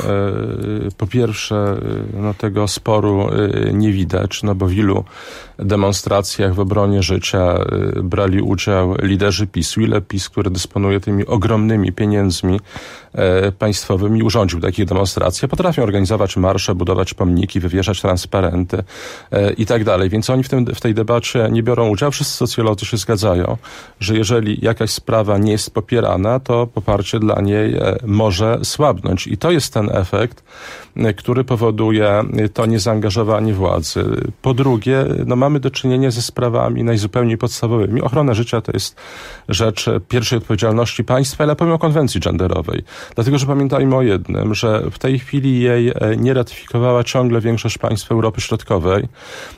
y, po pierwsze y, no, tego sporu y, nie widać, no bo w ilu demonstracjach w obronie życia y, brali udział liderzy PiSu, ile PiS, który dysponuje tymi ogromnymi pieniędzmi y, państwowymi, urządził takich demonstracji. Potrafią organizować marsze, budować pomniki, wywieszać transparenty y, i tak dalej. Więc oni w, tym, w tej debacie nie biorą udziału. Wszyscy socjolodzy się zgadzają, że jeżeli jakaś sprawa nie jest popierana, to poparcie dla niej y, może słabnąć. I to jest ten efekt, y, który powoduje to niezaangażowanie władzy. Po drugie, no mamy do czynienia ze sprawami najzupełniej podstawowymi. Ochrona życia to jest rzecz pierwszej odpowiedzialności państwa, ale powiem o konwencji genderowej. Dlatego, że pamiętajmy o jednym, że w tej chwili jej nie ratyfikowała ciągle większość państw Europy Środkowej.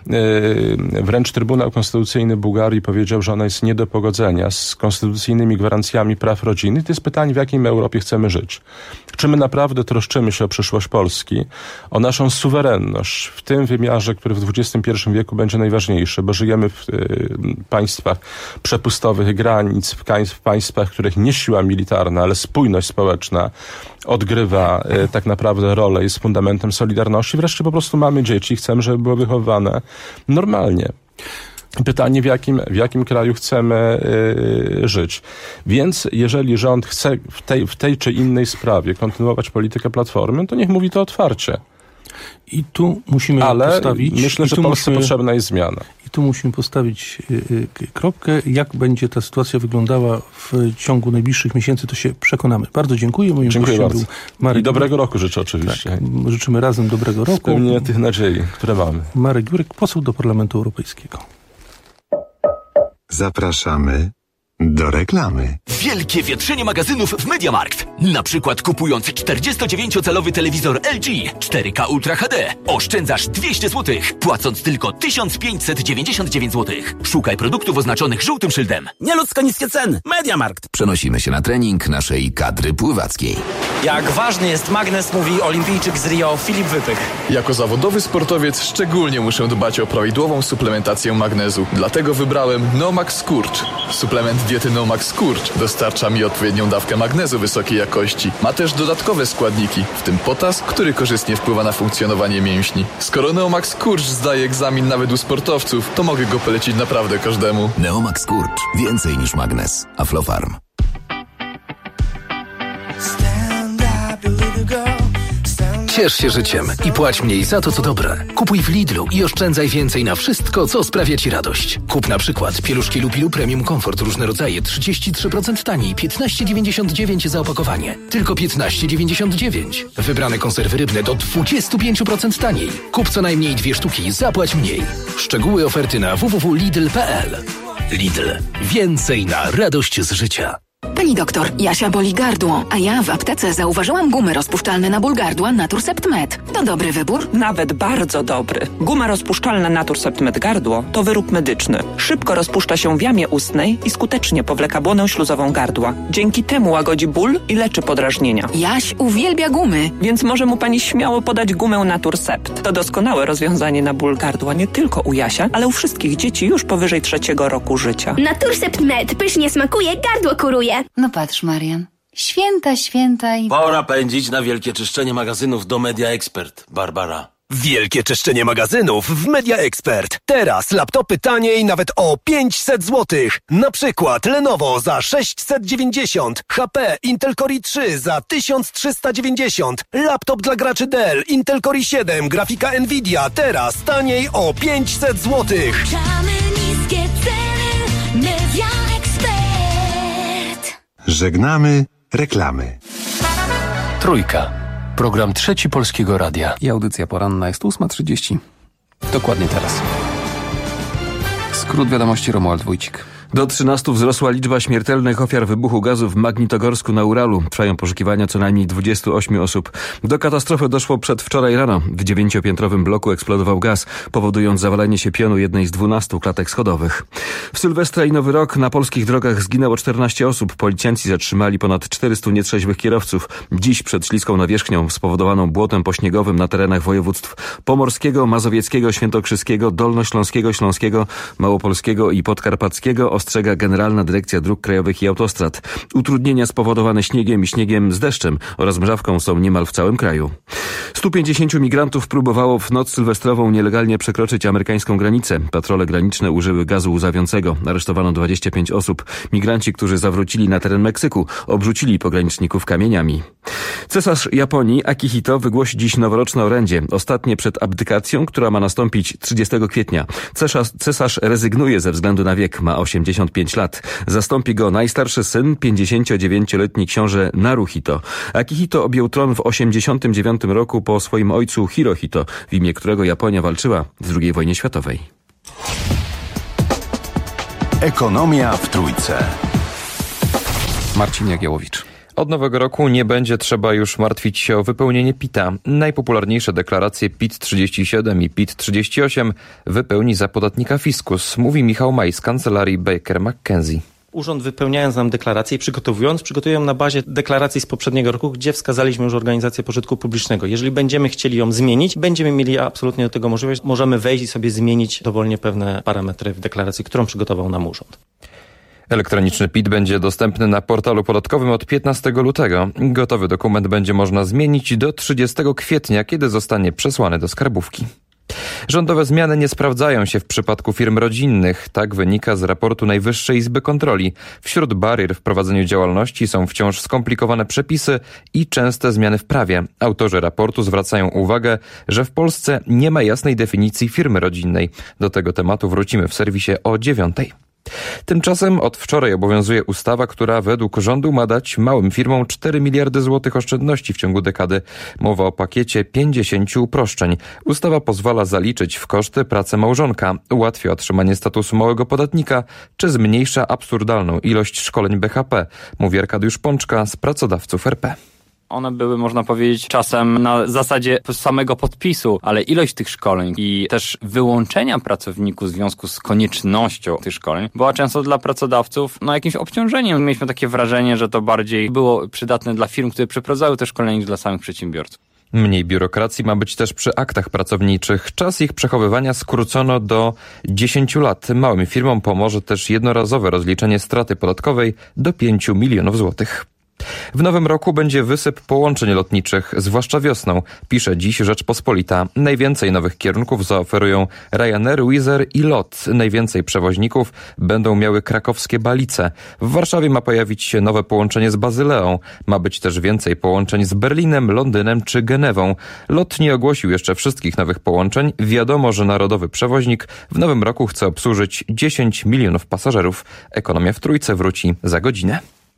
Wręcz Trybunał Konstytucyjny Bułgarii powiedział, że ona jest nie do pogodzenia z konstytucyjnymi gwarancjami praw rodziny. To jest pytanie, w jakiej my Europie chcemy żyć. Czy my naprawdę troszczymy się o przyszłość Polski, o naszą suwerenność w tym wymiarze, który w dwudziestym pierwszym wieku będzie najważniejszy, bo żyjemy w y, państwach przepustowych granic, w, kań, w państwach, w których nie siła militarna, ale spójność społeczna odgrywa y, tak naprawdę rolę, jest fundamentem solidarności. Wreszcie po prostu mamy dzieci i chcemy, żeby były wychowywane normalnie. Pytanie, w jakim, w jakim kraju chcemy yy, żyć. Więc jeżeli rząd chce w tej, w tej czy innej sprawie kontynuować politykę Platformy, to niech mówi to otwarcie. I tu musimy Ale postawić... myślę, że Polsce musimy, potrzebna jest zmiana. I tu musimy postawić y, y, kropkę. Jak będzie ta sytuacja wyglądała w ciągu najbliższych miesięcy, to się przekonamy. Bardzo dziękuję. Moim dziękuję bardzo. Był Marek I dobrego roku życzę oczywiście. Tak, życzymy razem dobrego roku. Spełnienia tych nadziei, które mamy. Marek Jurek, poseł do Parlamentu Europejskiego. Zapraszamy do reklamy. Wielkie wietrzenie magazynów w MediaMarkt. Na przykład kupując czterdziestodziewięciocalowy telewizor L G cztery K Ultra H D oszczędzasz dwieście złotych, płacąc tylko tysiąc pięćset dziewięćdziesiąt dziewięć złotych. Szukaj produktów oznaczonych żółtym szyldem. Nieludzko niskie ceny. MediaMarkt. Przenosimy się na trening naszej kadry pływackiej. Jak ważny jest magnes, mówi olimpijczyk z Rio Filip Wypych. Jako zawodowy sportowiec szczególnie muszę dbać o prawidłową suplementację magnezu. Dlatego wybrałem Nomax Skurcz. Suplement diety Nomax Skurcz dostarcza mi odpowiednią dawkę magnezu wysokiej jakości. Ma też dodatkowe składniki, w tym potas, który korzystnie wpływa na funkcjonowanie mięśni. Skoro Neomax Skurcz zdaje egzamin nawet u sportowców, to mogę go polecić naprawdę każdemu. Neomax Skurcz. Więcej niż magnes. Aflofarm. Ciesz się życiem i płać mniej za to, co dobre. Kupuj w Lidlu i oszczędzaj więcej na wszystko, co sprawia Ci radość. Kup na przykład pieluszki Lupilu Premium Comfort różne rodzaje trzydzieści trzy procent taniej, piętnaście dziewięćdziesiąt dziewięć za opakowanie. Tylko piętnaście dziewięćdziesiąt dziewięć. Wybrane konserwy rybne do dwadzieścia pięć procent taniej. Kup co najmniej dwie sztuki, zapłać mniej. Szczegóły oferty na w w w kropka lidl kropka p l. Lidl. Więcej na radość z życia. Pani doktor, Jasia boli gardło, a ja w aptece zauważyłam gumy rozpuszczalne na ból gardła Naturcept Med. To dobry wybór? Nawet bardzo dobry. Guma rozpuszczalna Naturcept Med gardło to wyrób medyczny. Szybko rozpuszcza się w jamie ustnej i skutecznie powleka błonę śluzową gardła. Dzięki temu łagodzi ból i leczy podrażnienia. Jaś uwielbia gumy. Więc może mu pani śmiało podać gumę Naturcept. To doskonałe rozwiązanie na ból gardła nie tylko u Jasia, ale u wszystkich dzieci już powyżej trzeciego roku życia. Naturcept Med pysznie smakuje, gardło kuruje. No patrz, Marian. Święta, święta i... Pora pędzić na wielkie czyszczenie magazynów do Media Expert, Barbara. Wielkie czyszczenie magazynów w Media Expert. Teraz laptopy taniej nawet o pięćset złotych. Na przykład Lenovo za sześćset dziewięćdziesiąt, H P Intel Core i trzy za tysiąc trzysta dziewięćdziesiąt, laptop dla graczy Dell Intel Core i siedem, grafika Nvidia teraz taniej o pięćset złotych. Niskie ceny, Media Expert. Żegnamy reklamy. Trójka. Program Trzeci Polskiego Radia. I audycja poranna jest ósma trzydzieści. Dokładnie teraz. Skrót wiadomości, Romuald Wójcik. Do trzynastu wzrosła liczba śmiertelnych ofiar wybuchu gazu w Magnitogorsku na Uralu. Trwają poszukiwania co najmniej dwudziestu ośmiu osób. Do katastrofy doszło przedwczoraj rano. W dziewięciopiętrowym bloku eksplodował gaz, powodując zawalenie się pionu jednej z dwunastu klatek schodowych. W Sylwestra i Nowy Rok na polskich drogach zginęło czternaście osób. Policjanci zatrzymali ponad czterystu nietrzeźwych kierowców. Dziś przed śliską nawierzchnią spowodowaną błotem pośniegowym na terenach województw pomorskiego, mazowieckiego, świętokrzyskiego, dolnośląskiego, śląskiego, małopolskiego i podkarpackiego ostrzega Generalna Dyrekcja Dróg Krajowych i Autostrad. Utrudnienia spowodowane śniegiem i śniegiem z deszczem oraz mrzawką są niemal w całym kraju. stu pięćdziesięciu migrantów próbowało w noc sylwestrową nielegalnie przekroczyć amerykańską granicę. Patrole graniczne użyły gazu łzawiącego. Aresztowano dwadzieścia pięć osób. Migranci, którzy zawrócili na teren Meksyku, obrzucili pograniczników kamieniami. Cesarz Japonii Akihito wygłosi dziś noworoczne orędzie. Ostatnie przed abdykacją, która ma nastąpić trzydziestego kwietnia. Cesarz, cesarz rezygnuje ze względu na wiek. Ma osiemdziesiąt pięć lat. Zastąpi go najstarszy syn, pięćdziesięciodziewięcioletni książę Naruhito. Akihito objął tron w osiemdziesiątym dziewiątym roku po swoim ojcu Hirohito, w imię którego Japonia walczyła w drugiej wojnie światowej. Ekonomia w Trójce. Marcin Jagiełowicz. Od nowego roku nie będzie trzeba już martwić się o wypełnienie pita. Najpopularniejsze deklaracje PIT trzydzieści siedem i PIT trzydzieści osiem wypełni za podatnika fiskus, mówi Michał Maj z kancelarii Baker McKenzie. Urząd, wypełniając nam deklaracje i przygotowując, przygotujemy na bazie deklaracji z poprzedniego roku, gdzie wskazaliśmy już organizację pożytku publicznego. Jeżeli będziemy chcieli ją zmienić, będziemy mieli absolutnie do tego możliwość. Możemy wejść i sobie zmienić dowolnie pewne parametry w deklaracji, którą przygotował nam urząd. Elektroniczny PIT będzie dostępny na portalu podatkowym od piętnastego lutego. Gotowy dokument będzie można zmienić do trzydziestego kwietnia, kiedy zostanie przesłany do skarbówki. Rządowe zmiany nie sprawdzają się w przypadku firm rodzinnych. Tak wynika z raportu Najwyższej Izby Kontroli. Wśród barier w prowadzeniu działalności są wciąż skomplikowane przepisy i częste zmiany w prawie. Autorzy raportu zwracają uwagę, że w Polsce nie ma jasnej definicji firmy rodzinnej. Do tego tematu wrócimy w serwisie o dziewiątej. Tymczasem od wczoraj obowiązuje ustawa, która według rządu ma dać małym firmom cztery miliardy złotych oszczędności w ciągu dekady. Mowa o pakiecie pięćdziesięciu uproszczeń. Ustawa pozwala zaliczyć w koszty pracę małżonka, ułatwia otrzymanie statusu małego podatnika, czy zmniejsza absurdalną ilość szkoleń B H P, mówi Arkadiusz Pączka z Pracodawców R P. One były, można powiedzieć, czasem na zasadzie samego podpisu, ale ilość tych szkoleń i też wyłączenia pracowników w związku z koniecznością tych szkoleń była często dla pracodawców no jakimś obciążeniem. Mieliśmy takie wrażenie, że to bardziej było przydatne dla firm, które przeprowadzały te szkolenia, niż dla samych przedsiębiorców. Mniej biurokracji ma być też przy aktach pracowniczych. Czas ich przechowywania skrócono do dziesięciu lat. Małym firmom pomoże też jednorazowe rozliczenie straty podatkowej do pięciu milionów złotych. W nowym roku będzie wysyp połączeń lotniczych, zwłaszcza wiosną, pisze dziś Rzeczpospolita. Najwięcej nowych kierunków zaoferują Ryanair, Wizz Air i LOT. Najwięcej przewoźników będą miały krakowskie Balice. W Warszawie ma pojawić się nowe połączenie z Bazyleą. Ma być też więcej połączeń z Berlinem, Londynem czy Genewą. LOT nie ogłosił jeszcze wszystkich nowych połączeń. Wiadomo, że narodowy przewoźnik w nowym roku chce obsłużyć dziesięć milionów pasażerów. Ekonomia w Trójce wróci za godzinę.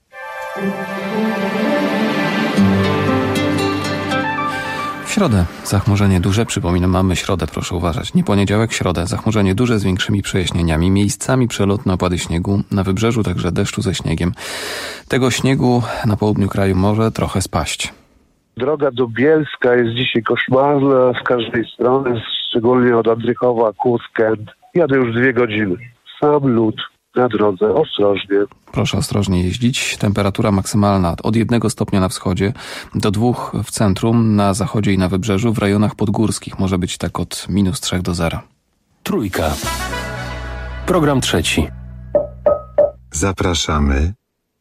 W środę zachmurzenie duże, przypominam, mamy środę, proszę uważać. Nie poniedziałek, środę. Zachmurzenie duże z większymi przejaśnieniami. Miejscami przelotne opady śniegu. Na wybrzeżu także deszczu ze śniegiem. Tego śniegu na południu kraju może trochę spaść. Droga do Bielska jest dzisiaj koszmarna z każdej strony, szczególnie od Andrychowa, Kęt. Jadę już dwie godziny. Sam lód na drodze, ostrożnie. Proszę ostrożnie jeździć. Temperatura maksymalna od jednego stopnia na wschodzie do dwóch w centrum, na zachodzie i na wybrzeżu. W rejonach podgórskich może być tak od minus trzech do zera. Trójka. Program trzeci. Zapraszamy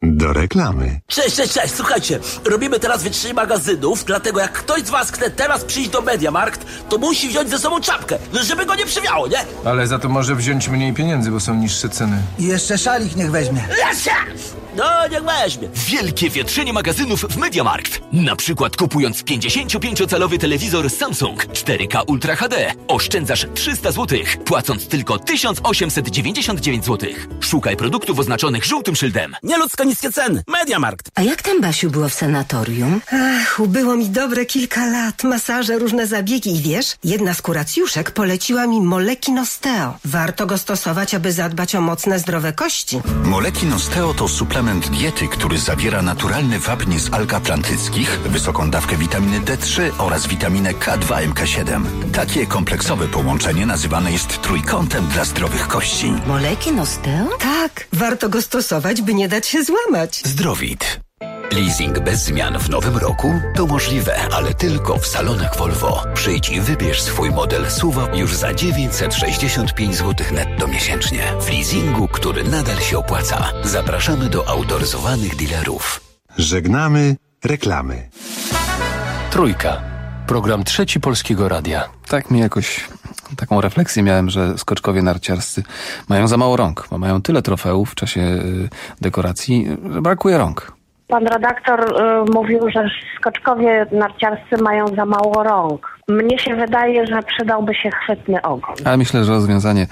Do reklamy. Cześć, cześć, cześć, słuchajcie, robimy teraz wytrzyj magazynów, dlatego jak ktoś z was chce teraz przyjść do MediaMarkt, to musi wziąć ze sobą czapkę, żeby go nie przywiało, nie? Ale za to może wziąć mniej pieniędzy, bo są niższe ceny. I jeszcze szalik niech weźmie. Lesia! No, niech weźmie. Wielkie wietrzenie magazynów w MediaMarkt. Na przykład kupując pięćdziesięciopięciocalowy telewizor Samsung cztery K Ultra H D oszczędzasz trzysta złotych, płacąc tylko tysiąc osiemset dziewięćdziesiąt dziewięć złotych. Szukaj produktów oznaczonych żółtym szyldem. Nieludzko niskie ceny. MediaMarkt. A jak tam, Basiu, było w sanatorium? Ach, ubyło mi dobre kilka lat. Masaże, różne zabiegi i wiesz, jedna z kuracjuszek poleciła mi Moleki Nosteo. Warto go stosować, aby zadbać o mocne, zdrowe kości. Moleki Nosteo to suplement diety, który zawiera naturalny wapń z alg atlantyckich, wysoką dawkę witaminy D trzy oraz witaminę K dwa M K siedem. Takie kompleksowe połączenie nazywane jest trójkątem dla zdrowych kości. Moleki Nosteo? Tak, warto go stosować, by nie dać się złamać. Zdrowit. Leasing bez zmian w nowym roku? To możliwe, ale tylko w salonach Volvo. Przyjdź i wybierz swój model S U V już za dziewięćset sześćdziesiąt pięć złotych netto miesięcznie. W leasingu, który nadal się opłaca. Zapraszamy do autoryzowanych dealerów. Żegnamy reklamy. Trójka. Program Trzeci Polskiego Radia. Tak mi jakoś, taką refleksję miałem, że skoczkowie narciarscy mają za mało rąk, bo mają tyle trofeów w czasie y, dekoracji, że brakuje rąk. Pan redaktor y, mówił, że skoczkowie narciarscy mają za mało rąk. Mnie się wydaje, że przydałby się chwytny ogon. Ale myślę, że rozwiązanie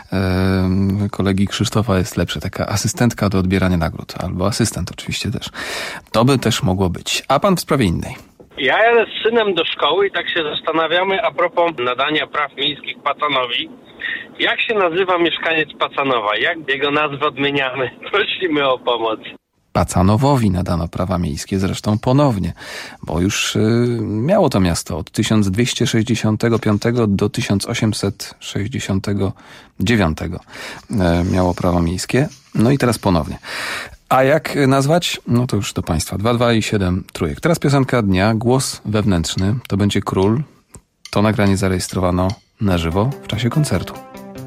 y, kolegi Krzysztofa jest lepsze. Taka asystentka do odbierania nagród. Albo asystent oczywiście też. To by też mogło być. A pan w sprawie innej. Ja jadę z synem do szkoły i tak się zastanawiamy a propos nadania praw miejskich Pacanowi. Jak się nazywa mieszkaniec Pacanowa? Jak jego nazwę odmieniamy? Prosimy o pomoc. Pacanowowi nadano prawa miejskie, zresztą ponownie, bo już y, miało to miasto od tysiąc dwieście sześćdziesiątego piątego do tysiąc osiemset sześćdziesiątego dziewiątego y, miało prawo miejskie, no i teraz ponownie. A jak nazwać? No to już do państwa. dwa, dwa i siedem trójek. Teraz piosenka dnia, głos wewnętrzny, to będzie Król. To nagranie zarejestrowano na żywo w czasie koncertu.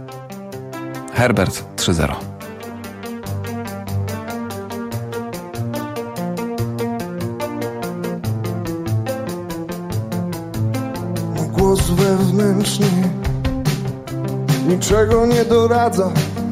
Herbert trzy zero. Głos wewnętrzny niczego nie doradza,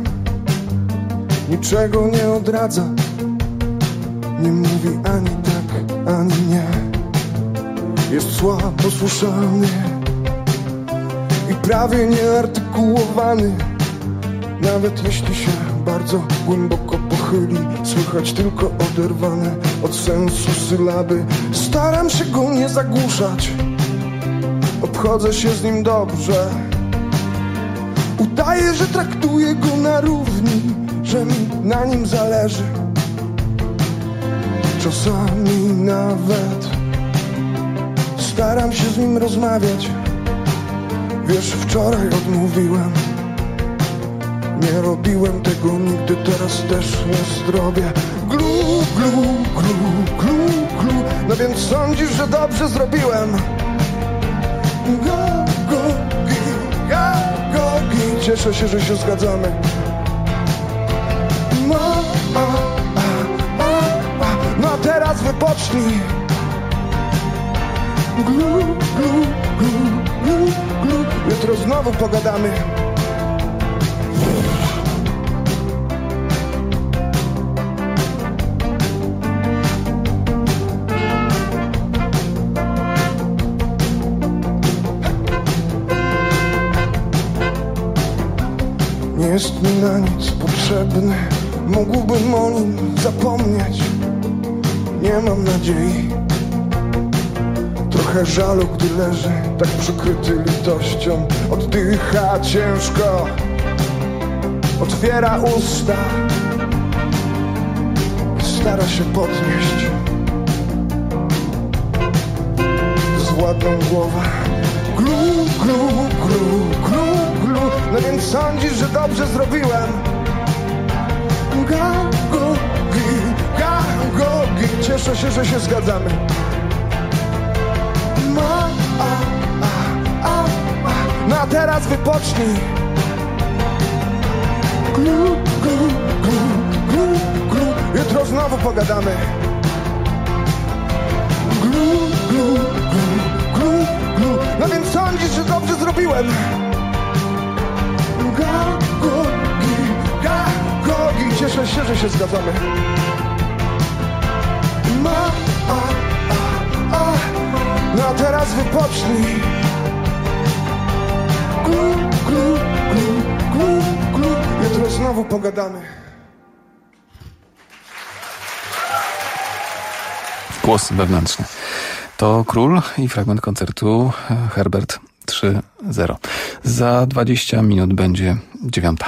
niczego nie odradza, nie mówi ani tak, ani nie. Jest słabo słyszalny i prawie nieartykułowany. Nawet jeśli się bardzo głęboko pochyli, słychać tylko oderwane od sensu sylaby. Staram się go nie zagłuszać, obchodzę się z nim dobrze. Udaję, że traktuję go na równi, że mi na nim zależy. Czasami nawet staram się z nim rozmawiać. Wiesz, wczoraj odmówiłem, nie robiłem tego nigdy, teraz też nie zrobię. Glu, glu, glu, glu, glu. No więc sądzisz, że dobrze zrobiłem? Go, go, gi, ga, go, gi. Cieszę się, że się zgadzamy. No, a, a, a, a. No a teraz wypocznij. Glu, glu, glu, glu, glu. Jutro znowu pogadamy. Nie jest mi na nic potrzebny, mógłbym o nim zapomnieć. Nie mam nadziei, trochę żalu, gdy leży tak przykryty litością. Oddycha ciężko, otwiera usta, stara się podnieść zładną głowę. Glu, glu, glu, glu, glu. No więc sądzisz, że dobrze zrobiłem? Ga, go, gi, ga, go, gi. Cieszę się, że się zgadzamy. Ma, a, a, a, a. No a teraz wypocznij. Glu, glu, glu, glu, glu. Jutro znowu pogadamy. Glu, glu, glu, glu, glu. No więc sądzisz, że dobrze zrobiłem? Gagogi, gagogi. Cieszę się, że się zgadzamy. Ma, a, a, a. No a teraz wypocznij. Glu, glu, glu, glu, glu. Jutro znowu pogadamy. Głos wewnętrzny. To Król i fragment koncertu Herbert trzy zero. Za dwadzieścia minut będzie dziewiąta.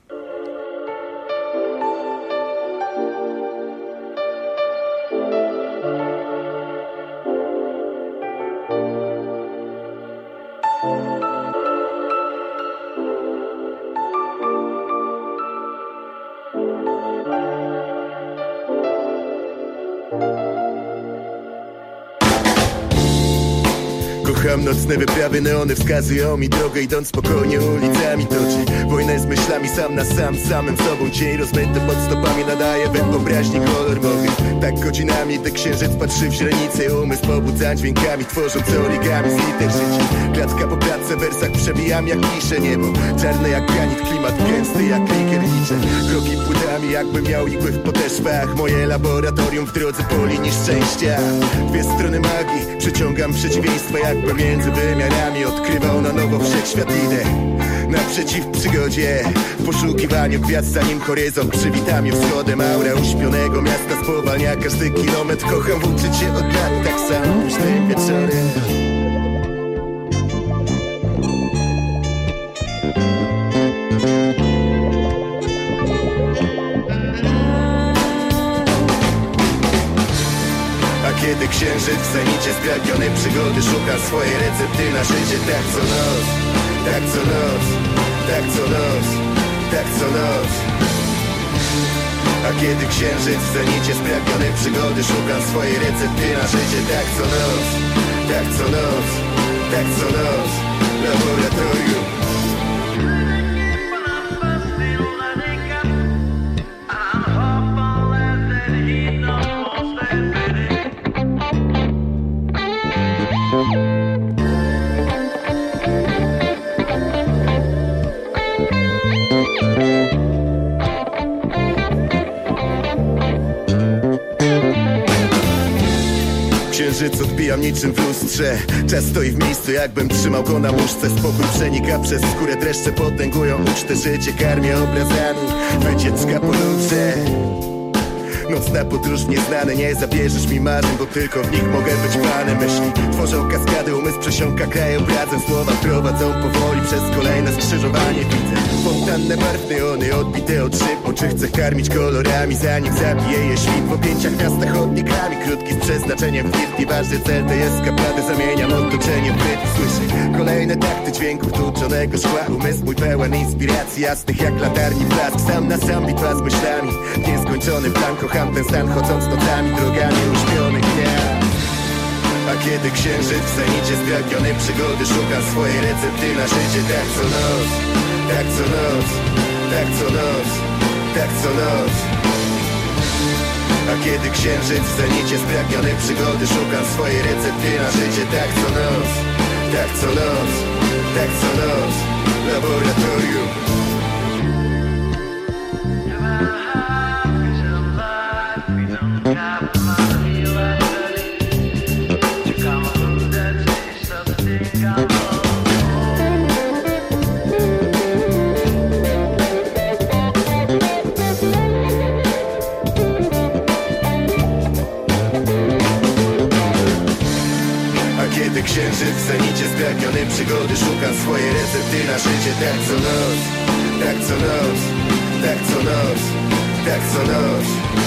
Kocham nocne wyprawy, neony wskazują mi drogę, idąc spokojnie ulicami toczy wojnę z myślami, sam na sam, z samym sobą. Cień rozmyty pod stopami nadaje wyobraźni kolor mogę. Tak godzinami, gdy księżyc patrzy w źrenicę, umysł pobudzać dźwiękami, tworząc origami z liter życia. Klatka po klatce, w wersach przebijam jak klisze niebo. Czarne jak granit, klimat gęsty jak likier liczę. Kroki płytami, jakbym miał igły w podeszwach. Moje laboratorium w drodze po linii szczęścia. Dwie strony magii, przyciągam przeciwieństwa, jakby między wymiarami odkrywał na nowo wszechświat. Idę naprzeciw przygodzie, w poszukiwaniu gwiazd, zanim horyzont przywita mnie wschodem. Aura uśpionego miasta spowalnia każdy kilometr. Kocham włóczyć się od lat, tak samo późnym wieczorem. Kiedy księżyc w zenicie spragniony przygody szuka swojej recepty na życie. Tak co noc, tak co noc, tak co noc, tak co noc. A kiedy księżyc w zenicie spragniony przygody szuka swojej recepty na życie. Tak co noc, tak co noc, tak co noc. Laboratorium. Księżyc odbijam niczym w lustrze. Czas stoi w miejscu, jakbym trzymał go na muszce. Spokój przenika przez skórę, dreszcze potęgują ucztę. Życie karmię obrazami, wycieczka po luce. Nocna podróż w nieznane, nie zabierzesz mi marzeń, bo tylko w nich mogę być panem. Myśli tworzą kaskady, umysł przesiąka krajobrazem. Słowa prowadzą powoli przez kolejne skrzyżowanie. Widzę fontannę barw, neony odbite od szyb. Oczy chcę karmić kolorami, zanim zabije je świt. W objęciach miasta chodnikami, krótki z przeznaczeniem flirt. Nieważny cel tej eskapady, zamieniam otoczenie w rytm. Słyszę kolejne takty dźwięków tłuczonego szkła. Umysł mój pełen inspiracji, jasnych jak latarni blask. Sam na sam bitwa z myślami, nieskończony plan. Kocham ten stan, chodząc nocami, drogami uśpionych gniazd. A kiedy księżyc w zenicie spragniony przygody szuka swojej recepty na życie. Tak co noc, tak co noc, tak co noc, tak co noc. A kiedy księżyc w zenicie spragniony przygody szuka swojej recepty na życie. Tak co noc, tak co noc, tak co noc. Laboratorium. Kiedy księżyc w zenicie spragniony przygody szuka swojej recepty na życie. Tak co noc, tak co noc, tak co noc, tak co noc.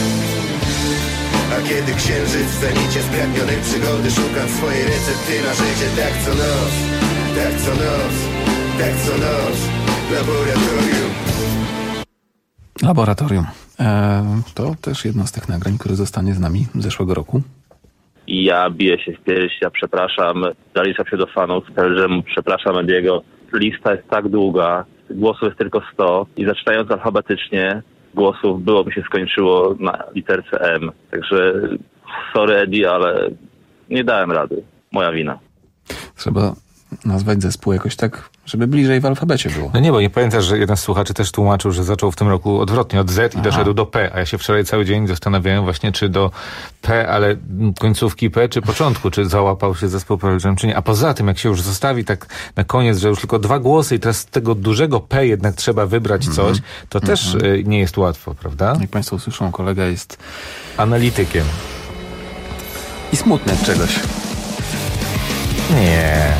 A kiedy księżyc w zenicie spragniony przygody szuka swojej recepty na życie. Tak co noc, tak co noc, tak co noc. Laboratorium. Laboratorium. Eee, to też jedno z tych nagrań, które zostanie z nami z zeszłego roku. I ja biję się w pierś, ja przepraszam, zaliczam się do fanów Pearl, przepraszam Ediego. Lista jest tak długa, głosów jest tylko sto i zaczynając alfabetycznie, głosów byłoby się skończyło na literce M. Także sorry Eddie, ale nie dałem rady. Moja wina. Trzeba nazwać zespół jakoś tak, żeby bliżej w alfabecie było. No nie, bo nie pamiętasz, że jeden z słuchaczy też tłumaczył, że zaczął w tym roku odwrotnie, od Z i Aha. doszedł do P, a ja się wczoraj cały dzień zastanawiałem właśnie, czy do P, ale końcówki P, czy początku, czy załapał się zespół Pearl Jam, czy nie. A poza tym, jak się już zostawi tak na koniec, że już tylko dwa głosy i teraz z tego dużego P jednak trzeba wybrać mm-hmm. coś, to mm-hmm. też y, nie jest łatwo, prawda? Jak państwo usłyszą, kolega jest analitykiem. I smutny od czegoś. Nie.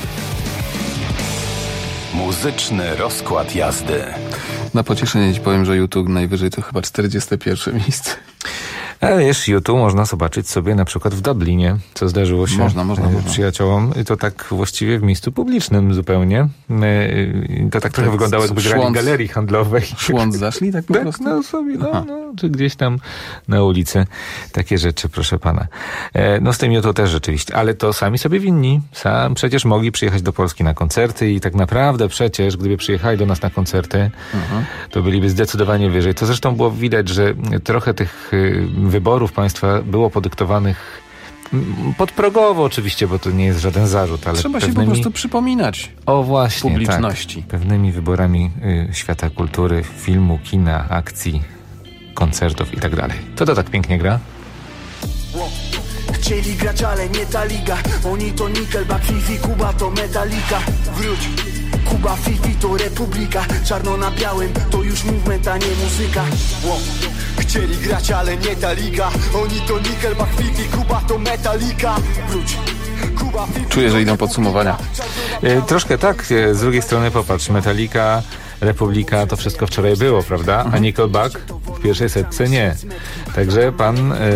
Muzyczny rozkład jazdy. Na pocieszenie ci powiem, że YouTube najwyżej to chyba czterdzieste pierwsze miejsce. Ale wiesz, YouTube można zobaczyć sobie na przykład w Dublinie, co zdarzyło się można, można, można. przyjaciołom. I to tak właściwie w miejscu publicznym zupełnie. To tak trochę wyglądało, jakby grali w galerii handlowej. W szłąd zaszli tak po tak, prostu? No sobie, no, no, czy gdzieś tam na ulicy. Takie rzeczy, proszę pana. No z tym YouTube też rzeczywiście. Ale to sami sobie winni. Sam przecież mogli przyjechać do Polski na koncerty i tak naprawdę przecież, gdyby przyjechali do nas na koncerty, mhm. to byliby zdecydowanie wyżej. To zresztą było widać, że trochę tych wyborów państwa było podyktowanych podprogowo oczywiście, bo to nie jest żaden zarzut, ale trzeba pewnymi... się po prostu przypominać o właśnie, publiczności. Tak, pewnymi wyborami y, świata kultury, filmu, kina, akcji, koncertów i tak dalej. To to tak pięknie gra? Chcieli grać, ale nie ta liga. Oni to Nickelback, Fifi, Kuba to Metallica. Wróć, Kuba, Fifi to Republika. Czarno na białym to już movement, a nie muzyka. Chcieli grać, ale nie ta liga. Oni to Nickelback, Fifi, Kuba to Metallica. Wróć. Czuję, że idą podsumowania. E, troszkę tak. E, z drugiej strony popatrz, Metallica, Republika, to wszystko wczoraj było, prawda? A Nickelback w pierwszej setce nie. Także pan e, e,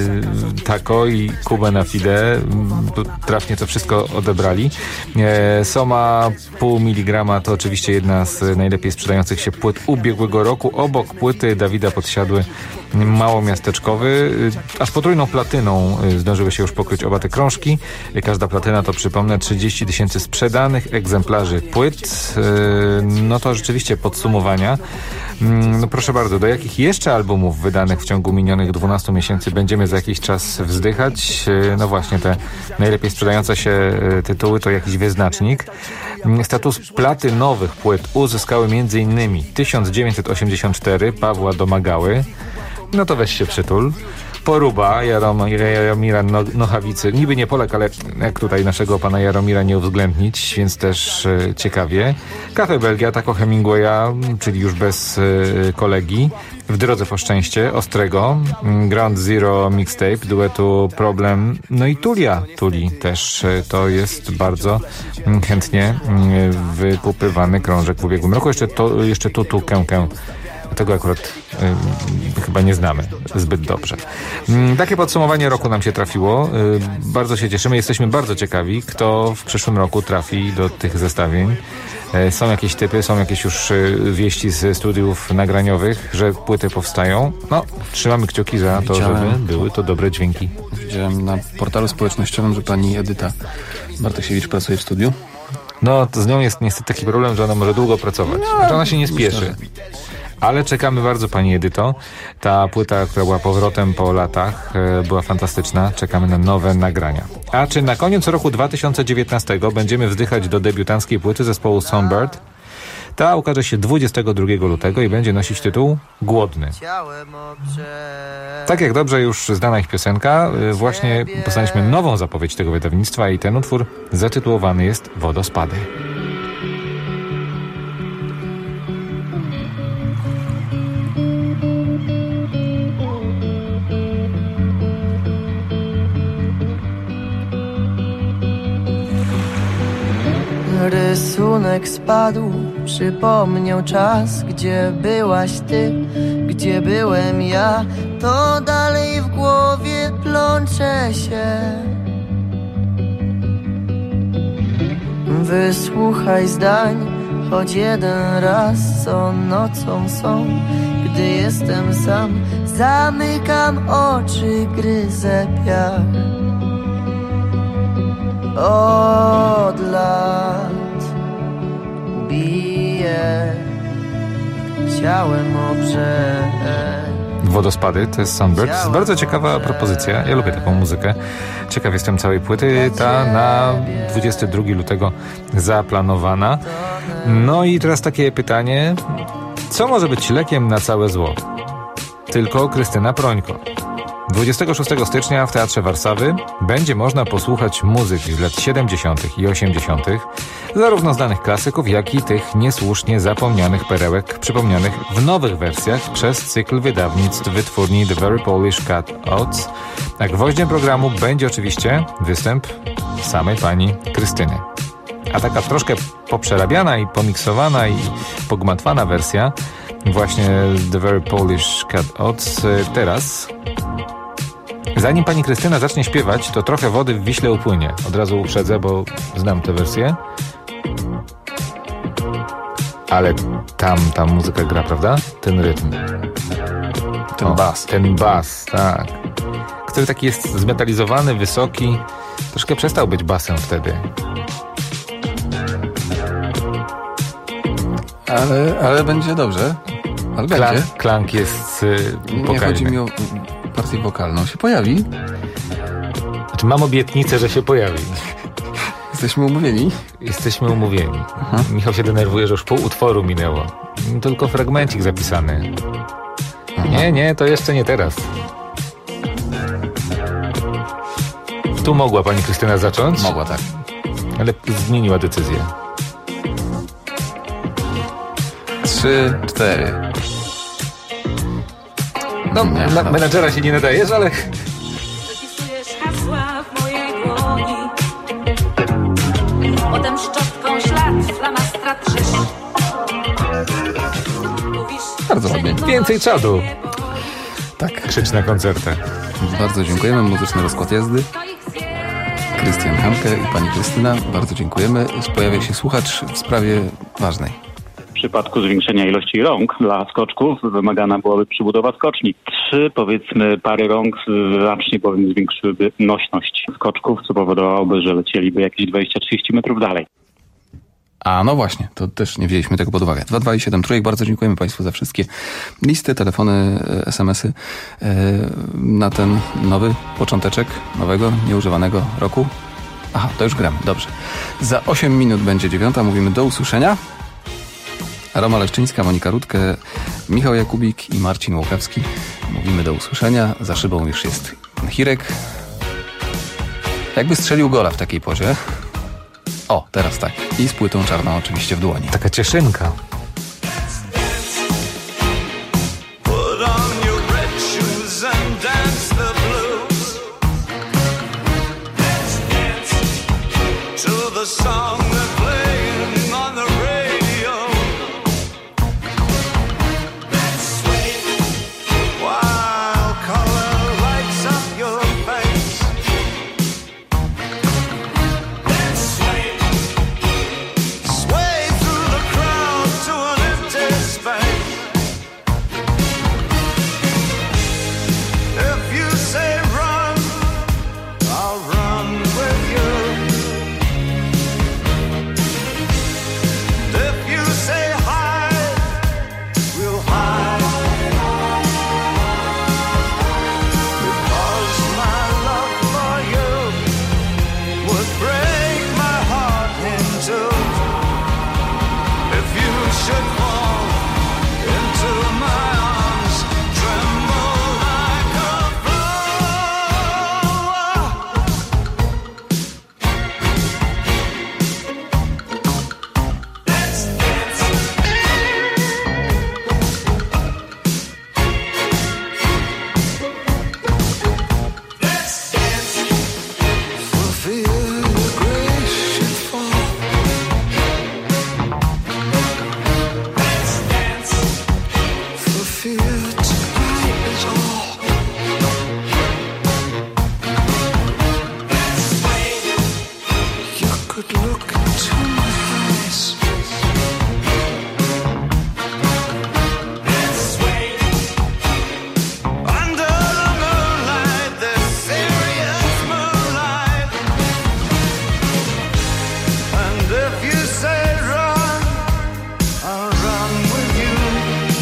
Taco i Kuba na Fide m, trafnie to wszystko odebrali. E, Soma pół miligrama to oczywiście jedna z najlepiej sprzedających się płyt ubiegłego roku. Obok płyty Dawida Podsiadły małomiasteczkowy. Aż potrójną platyną zdążyły się już pokryć oba te krążki. Każda platyna to, przypomnę, trzydzieści tysięcy sprzedanych egzemplarzy płyt. No to rzeczywiście podsumowania. No proszę bardzo, do jakich jeszcze albumów wydanych w ciągu minionych dwunastu miesięcy będziemy za jakiś czas wzdychać? No właśnie, te najlepiej sprzedające się tytuły to jakiś wyznacznik. Status platynowych płyt uzyskały m.in. tysiąc dziewięćset osiemdziesiąt cztery Pawła Domagały. No to weź się przytul. Poruba Jarom, Jaromira Nochawicy. Niby nie Polek, ale jak tutaj naszego pana Jaromira nie uwzględnić, więc też e, ciekawie. Cafe Belgia, Taco Hemingwaya, czyli już bez e, kolegi. W drodze po szczęście, Ostrego. Ground Zero Mixtape, duetu Problem. No i Tulia. Tuli też e, to jest bardzo m, chętnie m, wykupywany krążek w ubiegłym roku. Jeszcze, to, jeszcze Tutu Kękę. Tego akurat y, chyba nie znamy zbyt dobrze. Y, takie podsumowanie roku nam się trafiło. Y, bardzo się cieszymy. Jesteśmy bardzo ciekawi, kto w przyszłym roku trafi do tych zestawień. Y, są jakieś typy, są jakieś już y, wieści ze studiów nagraniowych, że płyty powstają. No, trzymamy kciuki za to, Widziałem. żeby były to dobre dźwięki. Widziałem na portalu społecznościowym, że pani Edyta Bartosiewicz pracuje w studiu. No, to z nią jest niestety taki problem, że ona może długo pracować. No, że ona się nie spieszy. Ale czekamy bardzo, pani Edyto. Ta płyta, która była powrotem po latach, e, była fantastyczna. Czekamy na nowe nagrania. A czy na koniec roku dwa tysiące dziewiętnastego będziemy wzdychać do debiutanckiej płyty zespołu Songbird? Ta ukaże się dwudziestego drugiego lutego i będzie nosić tytuł Głodny. Tak jak dobrze już znana ich piosenka, e, właśnie poznaliśmy nową zapowiedź tego wydawnictwa i ten utwór zatytułowany jest Wodospady. Rysunek spadł, przypomniał czas, gdzie byłaś ty, gdzie byłem ja. To dalej w głowie plącze się. Wysłuchaj zdań, choć jeden raz, co nocą są. Gdy jestem sam, zamykam oczy, gryzę piach. Od lat bije ciałem o brzeg. Wodospady to jest Sunbird. To jest bardzo ciekawa propozycja. Ja lubię taką muzykę. Ciekaw jestem całej płyty. Ta na dwudziestego drugiego lutego zaplanowana. No i teraz takie pytanie. Co może być lekiem na całe zło? Tylko Krystyna Prońko. dwudziestego szóstego stycznia w Teatrze Warszawy będzie można posłuchać muzyki z lat siedemdziesiątych i osiemdziesiątych, zarówno znanych klasyków, jak i tych niesłusznie zapomnianych perełek, przypomnianych w nowych wersjach przez cykl wydawnictw wytwórni The Very Polish Cutouts. A gwoździem programu będzie oczywiście występ samej pani Krystyny. A taka troszkę poprzerabiana i pomiksowana i pogmatwana wersja właśnie The Very Polish Cutouts teraz. Zanim pani Krystyna zacznie śpiewać, to trochę wody w Wiśle upłynie. Od razu uprzedzę, bo znam tę wersję. Ale tam ta muzyka gra, prawda? Ten rytm. Ten o, bas. Ten bas, tak. Który taki jest zmetalizowany, wysoki. Troszkę przestał być basem wtedy. Ale, ale będzie dobrze. Ale Klank, będzie. Klank jest yy, pokaźny. Nie chodzi mi o partię wokalną. Się pojawi? Znaczy, mam obietnicę, że się pojawi. Jesteśmy umówieni? Jesteśmy umówieni. Aha. Michał się denerwuje, że już pół utworu minęło. Tylko fragmencik zapisany. Aha. Nie, nie, to jeszcze nie teraz. Tu mogła pani Krystyna zacząć? Mogła, tak. Ale zmieniła decyzję. Trzy, cztery. No, nie, na menadżera się nie nadajesz, ale... Wypisujesz hasła w mojej dłoni. Potem szczotką ślad, flamastra trzysz. Bardzo ładnie. Więcej czadu. Tak. Krzycz na koncertach. Bardzo dziękujemy. Muzyczny rozkład jazdy. Krystian Hanke i pani Krystyna. Bardzo dziękujemy. Pojawia się słuchacz w sprawie ważnej. W przypadku zwiększenia ilości rąk dla skoczków wymagana byłaby przybudowa skoczni. Trzy, powiedzmy, pary rąk znacznie bowiem zwiększyłyby nośność skoczków, co powodowałoby, że lecieliby jakieś dwadzieścia trzydzieści metrów dalej. A no właśnie, to też nie wzięliśmy tego pod uwagę. dwa dwa i siedem trójek. Bardzo dziękujemy Państwu za wszystkie listy, telefony, es em esy na ten nowy począteczek nowego, nieużywanego roku. Aha, to już gramy, dobrze. Za osiem minut będzie dziewiąta, mówimy do usłyszenia. Roma Leszczyńska, Monika Rutkę, Michał Jakubik i Marcin Łukawski. Mówimy do usłyszenia. Za szybą już jest Hirek. Jakby strzelił gola w takiej pozie. O, teraz tak. I z płytą czarną oczywiście w dłoni. Taka cieszynka. If you say run, I'll run with you.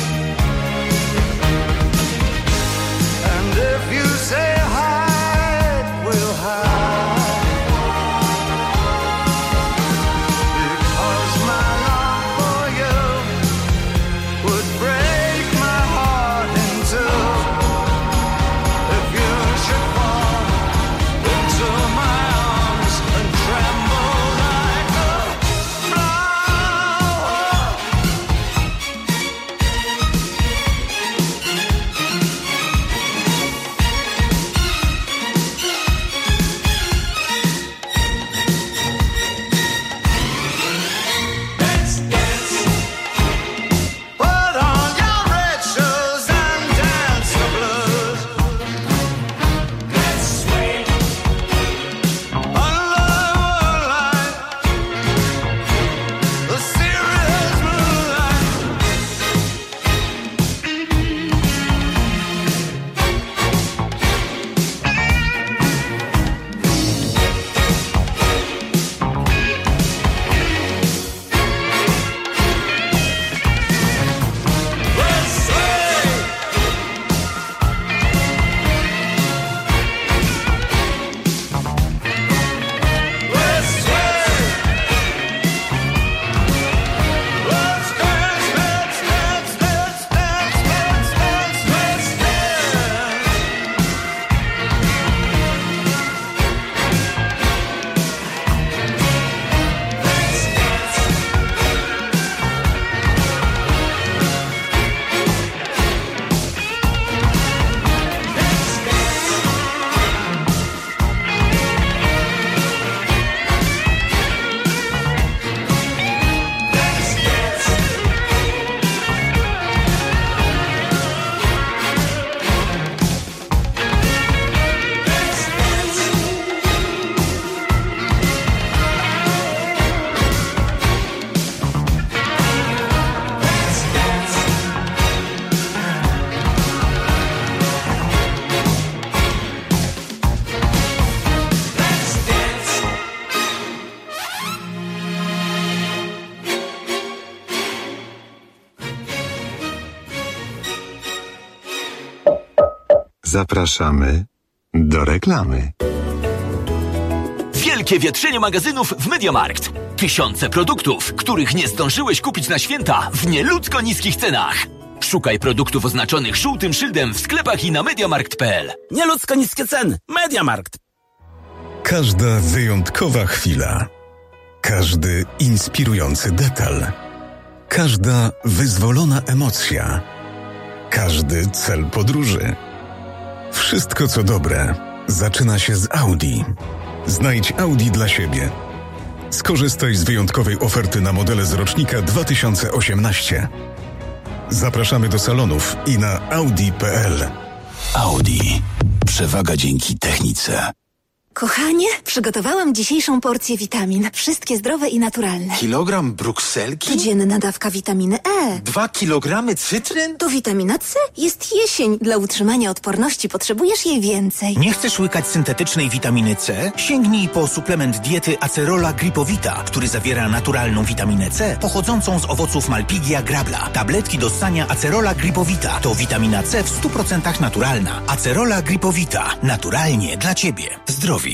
Zapraszamy do reklamy. Wielkie wietrzenie magazynów w MediaMarkt. Tysiące produktów, których nie zdążyłeś kupić na święta w nieludzko niskich cenach. Szukaj produktów oznaczonych żółtym szyldem w sklepach i na mediamarkt kropka p l. Nieludzko niskie ceny. MediaMarkt. Każda wyjątkowa chwila. Każdy inspirujący detal. Każda wyzwolona emocja. Każdy cel podróży. Wszystko co dobre zaczyna się z Audi. Znajdź Audi dla siebie. Skorzystaj z wyjątkowej oferty na modele z rocznika dwa tysiące osiemnaście. Zapraszamy do salonów i na audi kropka p l. Audi. Przewaga dzięki technice. Kochanie, przygotowałam dzisiejszą porcję witamin. Wszystkie zdrowe i naturalne. Kilogram brukselki? Codzienna dawka witaminy E. Dwa kilogramy cytryn? To witamina C. Jest jesień. Dla utrzymania odporności potrzebujesz jej więcej. Nie chcesz łykać syntetycznej witaminy C? Sięgnij po suplement diety Acerola Gripowita, który zawiera naturalną witaminę C pochodzącą z owoców Malpighia grabla. Tabletki do ssania Acerola Gripowita to witamina C w stu procentach naturalna. Acerola Gripowita. Naturalnie dla Ciebie. Zdrowie.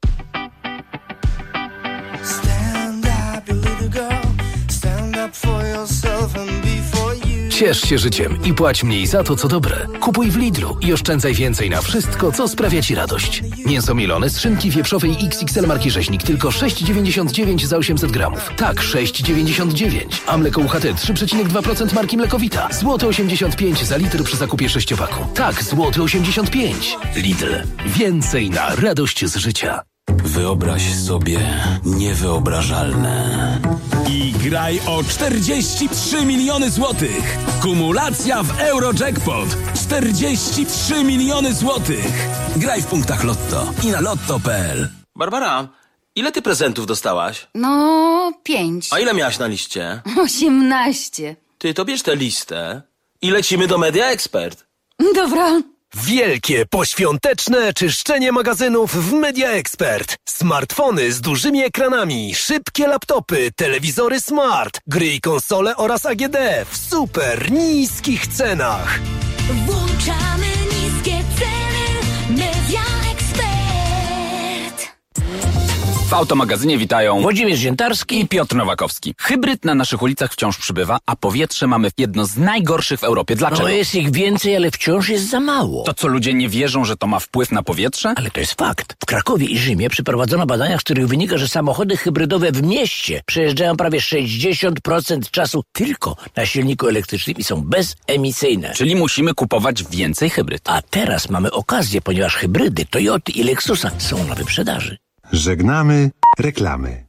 Ciesz się życiem i płać mniej za to, co dobre. Kupuj w Lidlu i oszczędzaj więcej na wszystko, co sprawia Ci radość. Mięso mielone z szynki wieprzowej X X L marki Rzeźnik tylko sześć dziewięćdziesiąt dziewięć za osiemset gramów. Tak, sześć dziewięćdziesiąt dziewięć. A mleko U H T trzy przecinek dwa procent marki Mlekowita. Złoty osiemdziesiąt pięć za litr przy zakupie sześciopaku. Tak, złoty osiemdziesiąt pięć. Lidl. Więcej na radość z życia. Wyobraź sobie niewyobrażalne. I graj o czterdzieści trzy miliony złotych. Kumulacja w Eurojackpot. czterdzieści trzy miliony złotych. Graj w punktach Lotto i na lotto kropka p l. Barbara, ile ty prezentów dostałaś? No, pięć. A ile miałaś na liście? Osiemnaście. Ty to bierz tę listę i lecimy do Media Expert. Dobra. Wielkie poświąteczne czyszczenie magazynów w Media Expert. Smartfony z dużymi ekranami, szybkie laptopy, telewizory smart, gry i konsole oraz A G D w super niskich cenach. Włączamy niskie ceny. Media Expert. W Automagazynie witają Włodzimierz Ziętarski i Piotr Nowakowski. Hybryd na naszych ulicach wciąż przybywa, a powietrze mamy jedno z najgorszych w Europie. Dlaczego? No jest ich więcej, ale wciąż jest za mało. To co, ludzie nie wierzą, że to ma wpływ na powietrze? Ale to jest fakt. W Krakowie i Rzymie przeprowadzono badania, z których wynika, że samochody hybrydowe w mieście przejeżdżają prawie sześćdziesiąt procent czasu tylko na silniku elektrycznym i są bezemisyjne. Czyli musimy kupować więcej hybryd. A teraz mamy okazję, ponieważ hybrydy Toyoty i Lexusa są na wyprzedaży. Żegnamy reklamy.